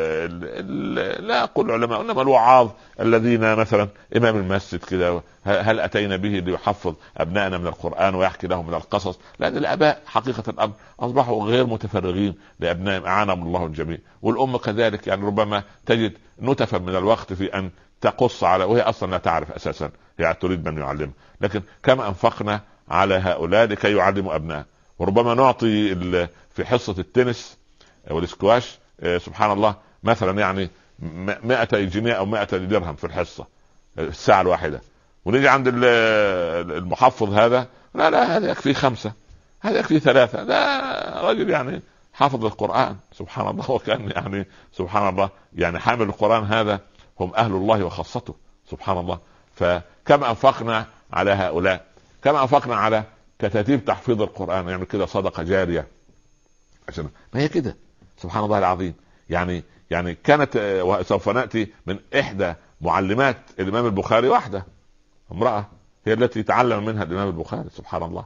Speaker 1: لا أقول علماء إنما الوعاظ الذين مثلا إمام المسجد كده، هل أتينا به ليحفظ أبنائنا من القرآن ويحكي لهم من القصص؟ لأن الآباء حقيقة الأمر أصبحوا غير متفرغين لأبنائهم، أعانهم الله الجميع. والأم كذلك، يعني ربما تجد نتفا من الوقت في أن تقص على، وهي أصلا لا تعرف أساسا، هي تريد من يعلمها. لكن كم أنفقنا على هؤلاء لكي يعلموا أبنائهم؟ وربما نعطي في حصة التنس والسكواش سبحان الله مثلا يعني 100 جنيه أو 100 درهم في الحصة الساعة الواحدة، ونيجي عند المحفظ هذا لا هذا يكفي 5، هذا يكفي 3، لا رجل يعني حافظ القرآن سبحان الله، وكان يعني سبحان الله يعني حامل القرآن هذا هم أهل الله وخاصته سبحان الله. فكم أنفقنا على هؤلاء؟ كم أنفقنا على كتاتيب تحفيظ القرآن؟ يعني كده صدقة جارية عشان ما هي كده سبحان الله العظيم. يعني كانت، وسوف نأتي من إحدى معلمات الإمام البخاري، واحدة امرأة هي التي تعلم منها الإمام البخاري سبحان الله.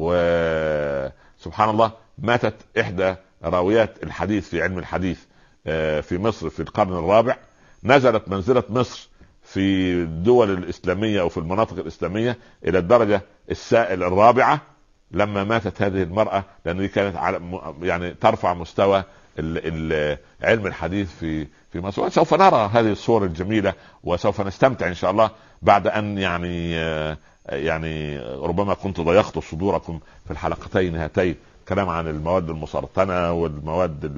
Speaker 1: وسبحان الله ماتت إحدى راويات الحديث في علم الحديث في مصر في القرن الرابع، نزلت منزلة مصر في الدول الإسلامية أو في المناطق الإسلامية إلى الدرجة الرابعة لما ماتت هذه المرأة، لأنها كانت يعني ترفع مستوى علم الحديث في مصر. سوف نرى هذه الصور الجميلة وسوف نستمتع إن شاء الله بعد أن يعني ربما كنت ضيقت صدوركم في الحلقتين هاتين كلام عن المواد المسرطنة والمواد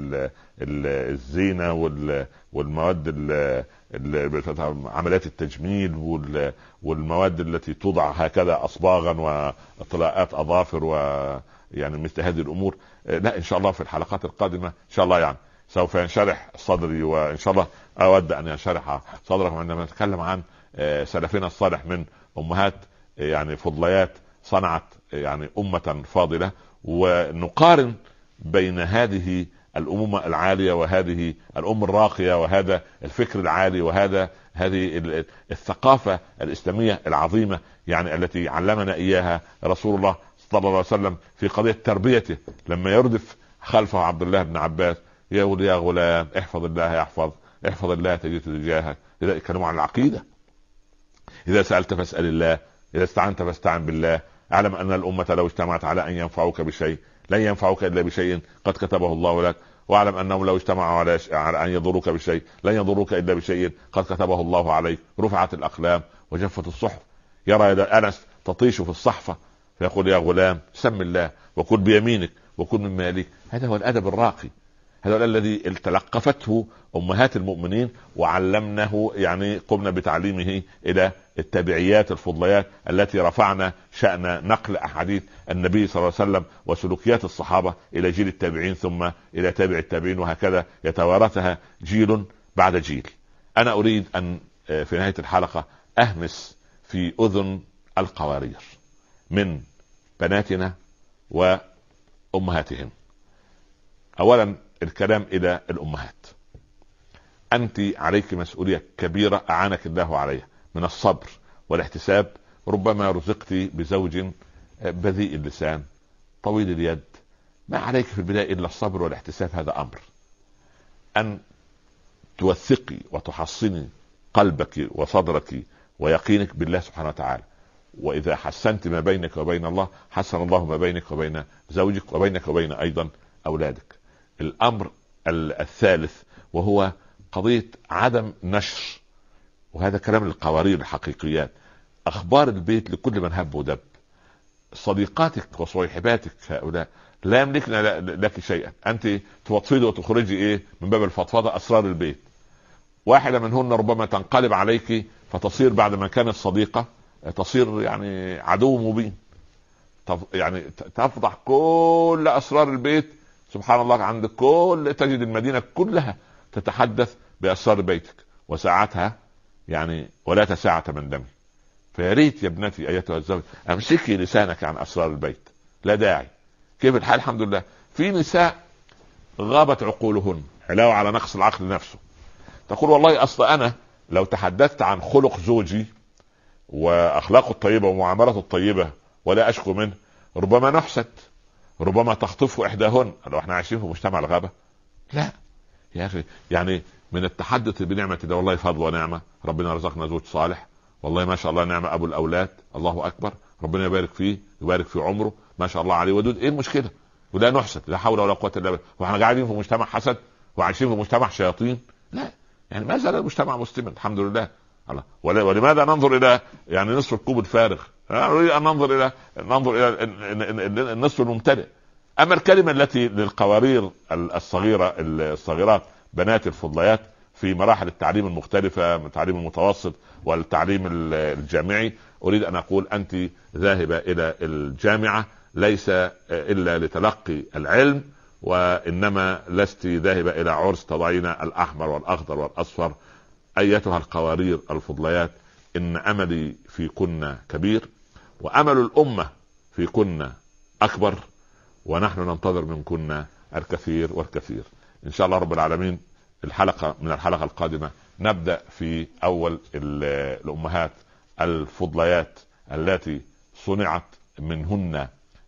Speaker 1: الزينة والمواد عمليات التجميل والمواد التي توضع هكذا أصباغا وطلاءات أظافر ويعني مثل هذه الأمور. لا إن شاء الله في الحلقات القادمة إن شاء الله يعني سوف ينشرح صدري، وإن شاء الله أود أن ينشرح صدركم عندما نتكلم عن سلفنا الصالح من أمهات يعني فضليات صنعت يعني أمة فاضلة، ونقارن بين هذه الأمومة العالية، وهذه الأم الراقية، وهذا الفكر العالي، هذه الثقافة الإسلامية العظيمة يعني التي علمنا إياها رسول الله صلى الله عليه وسلم في قضية تربيته، لما يردف خلفه عبد الله بن عباس يقول يا غلام احفظ الله يحفظ، احفظ الله تجد تجاهك. إذا كانوا عن العقيدة، إذا سألت فاسأل الله، إذا استعنت فاستعن بالله. أعلم أن الأمة لو اجتمعت على أن ينفعوك بشيء لن ينفعوك إلا بشيء قد كتبه الله لك، واعلم أنهم لو اجتمعوا على أن يضروك بشيء لن يضروك إلا بشيء قد كتبه الله عليك. رفعت الأقلام وجفت الصحف. يرى أنس تطيش في الصحفة فيقول يا غلام سم الله وكل بيمينك وكل من مالك. هذا هو الأدب الراقي، هذا الذي تلقفته أمهات المؤمنين وعلمناه، يعني قمنا بتعليمه إلى التابعيات الفضليات التي رفعنا شأن نقل أحاديث النبي صلى الله عليه وسلم وسلوكيات الصحابة إلى جيل التابعين ثم إلى تابع التابعين، وهكذا يتوارثها جيل بعد جيل. أنا أريد أن في نهاية الحلقة أهمس في أذن القوارير من بناتنا وأمهاتهم. أولا الكلام إلى الأمهات، أنت عليك مسؤولية كبيرة أعانك الله عليها من الصبر والاحتساب. ربما رزقت بزوج بذيء اللسان طويل اليد، ما عليك في البداية إلا الصبر والاحتساب. هذا أمر أن توثقي وتحصني قلبك وصدرك ويقينك بالله سبحانه وتعالى، وإذا حسنت ما بينك وبين الله حسن الله ما بينك وبين زوجك وبينك وبين أيضا أولادك. الأمر الثالث وهو قضية عدم نشر، وهذا كلام القوارير الحقيقيات، أخبار البيت لكل من هب ودب. صديقاتك وصيحباتك هؤلاء لا يملكن لك شيئا، أنت توطفي وتخرجي إيه من باب الفضفضة أسرار البيت. واحدة منهن ربما تنقلب عليك فتصير بعد ما كانت صديقة تصير يعني عدو مبين، يعني تفضح كل أسرار البيت. سبحان الله، عند كل تجد المدينة كلها تتحدث بأسرار بيتك، وساعتها يعني ولا تساعة من دمي. فيا ريت يا ابنتي أيتها الزوج أمسكي لسانك عن أسرار البيت، لا داعي. كيف الحال؟ الحمد لله. في نساء غابت عقولهن، علاوة على نقص العقل نفسه، تقول والله أصل أنا لو تحدثت عن خلق زوجي وأخلاقه الطيبة ومعاملته الطيبة ولا أشكو منه ربما نحسد، ربما تخطفه إحداهن. لو احنا عايشين في مجتمع الغابة، لا يا أخي، يعني من التحدث بنعمة ده والله فضل ونعمة، ربنا رزقنا زوج صالح، والله ما شاء الله نعمة أبو الأولاد، الله أكبر، ربنا يبارك فيه يبارك في عمره، ما شاء الله عليه ودود. إيه المشكلة؟ ولا نحسد، لا حول ولا قوة إلا بالله. واحنا قاعدين في مجتمع حسد وعايشين في مجتمع شياطين؟ لا، يعني ما زال المجتمع مسلما الحمد لله. ولماذا ننظر إلى يعني نصف الكوب الفارغ؟ نريد أن ننظر إلى النصف الممتلئ. أما الكلمة التي للقوارير الصغيرات بنات الفضليات في مراحل التعليم المختلفة، التعليم المتوسط والتعليم الجامعي، أريد أن أقول أنت ذاهبة إلى الجامعة ليس إلا لتلقي العلم، وإنما لست ذاهبة إلى عرس تضعين الأحمر والأخضر والأصفر. أيتها القوارير الفضليات، إن أملي في كنا كبير، وأمل الأمة في كنا أكبر، ونحن ننتظر منكن الكثير والكثير إن شاء الله رب العالمين. من الحلقة القادمة نبدأ في أول الأمهات الفضليات التي صنعت منهن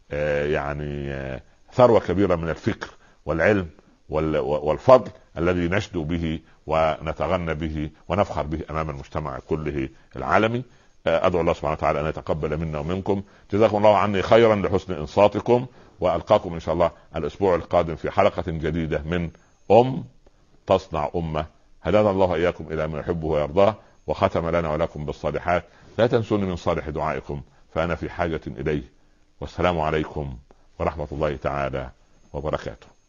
Speaker 1: يعني ثروة كبيرة من الفكر والعلم والفضل الذي نشدو به ونتغنى به ونفخر به أمام المجتمع كله العالمي. أدعو الله سبحانه وتعالى أن يتقبل منا ومنكم. جزاكم الله عني خيرا لحسن إنصاتكم، وألقاكم إن شاء الله الأسبوع القادم في حلقة جديدة من تصنع أمة. هدانا الله إياكم إلى ما يحبه ويرضاه، وختم لنا ولكم بالصالحات. لا تنسوني من صالح دعائكم فأنا في حاجة إليه. والسلام عليكم ورحمة الله تعالى وبركاته.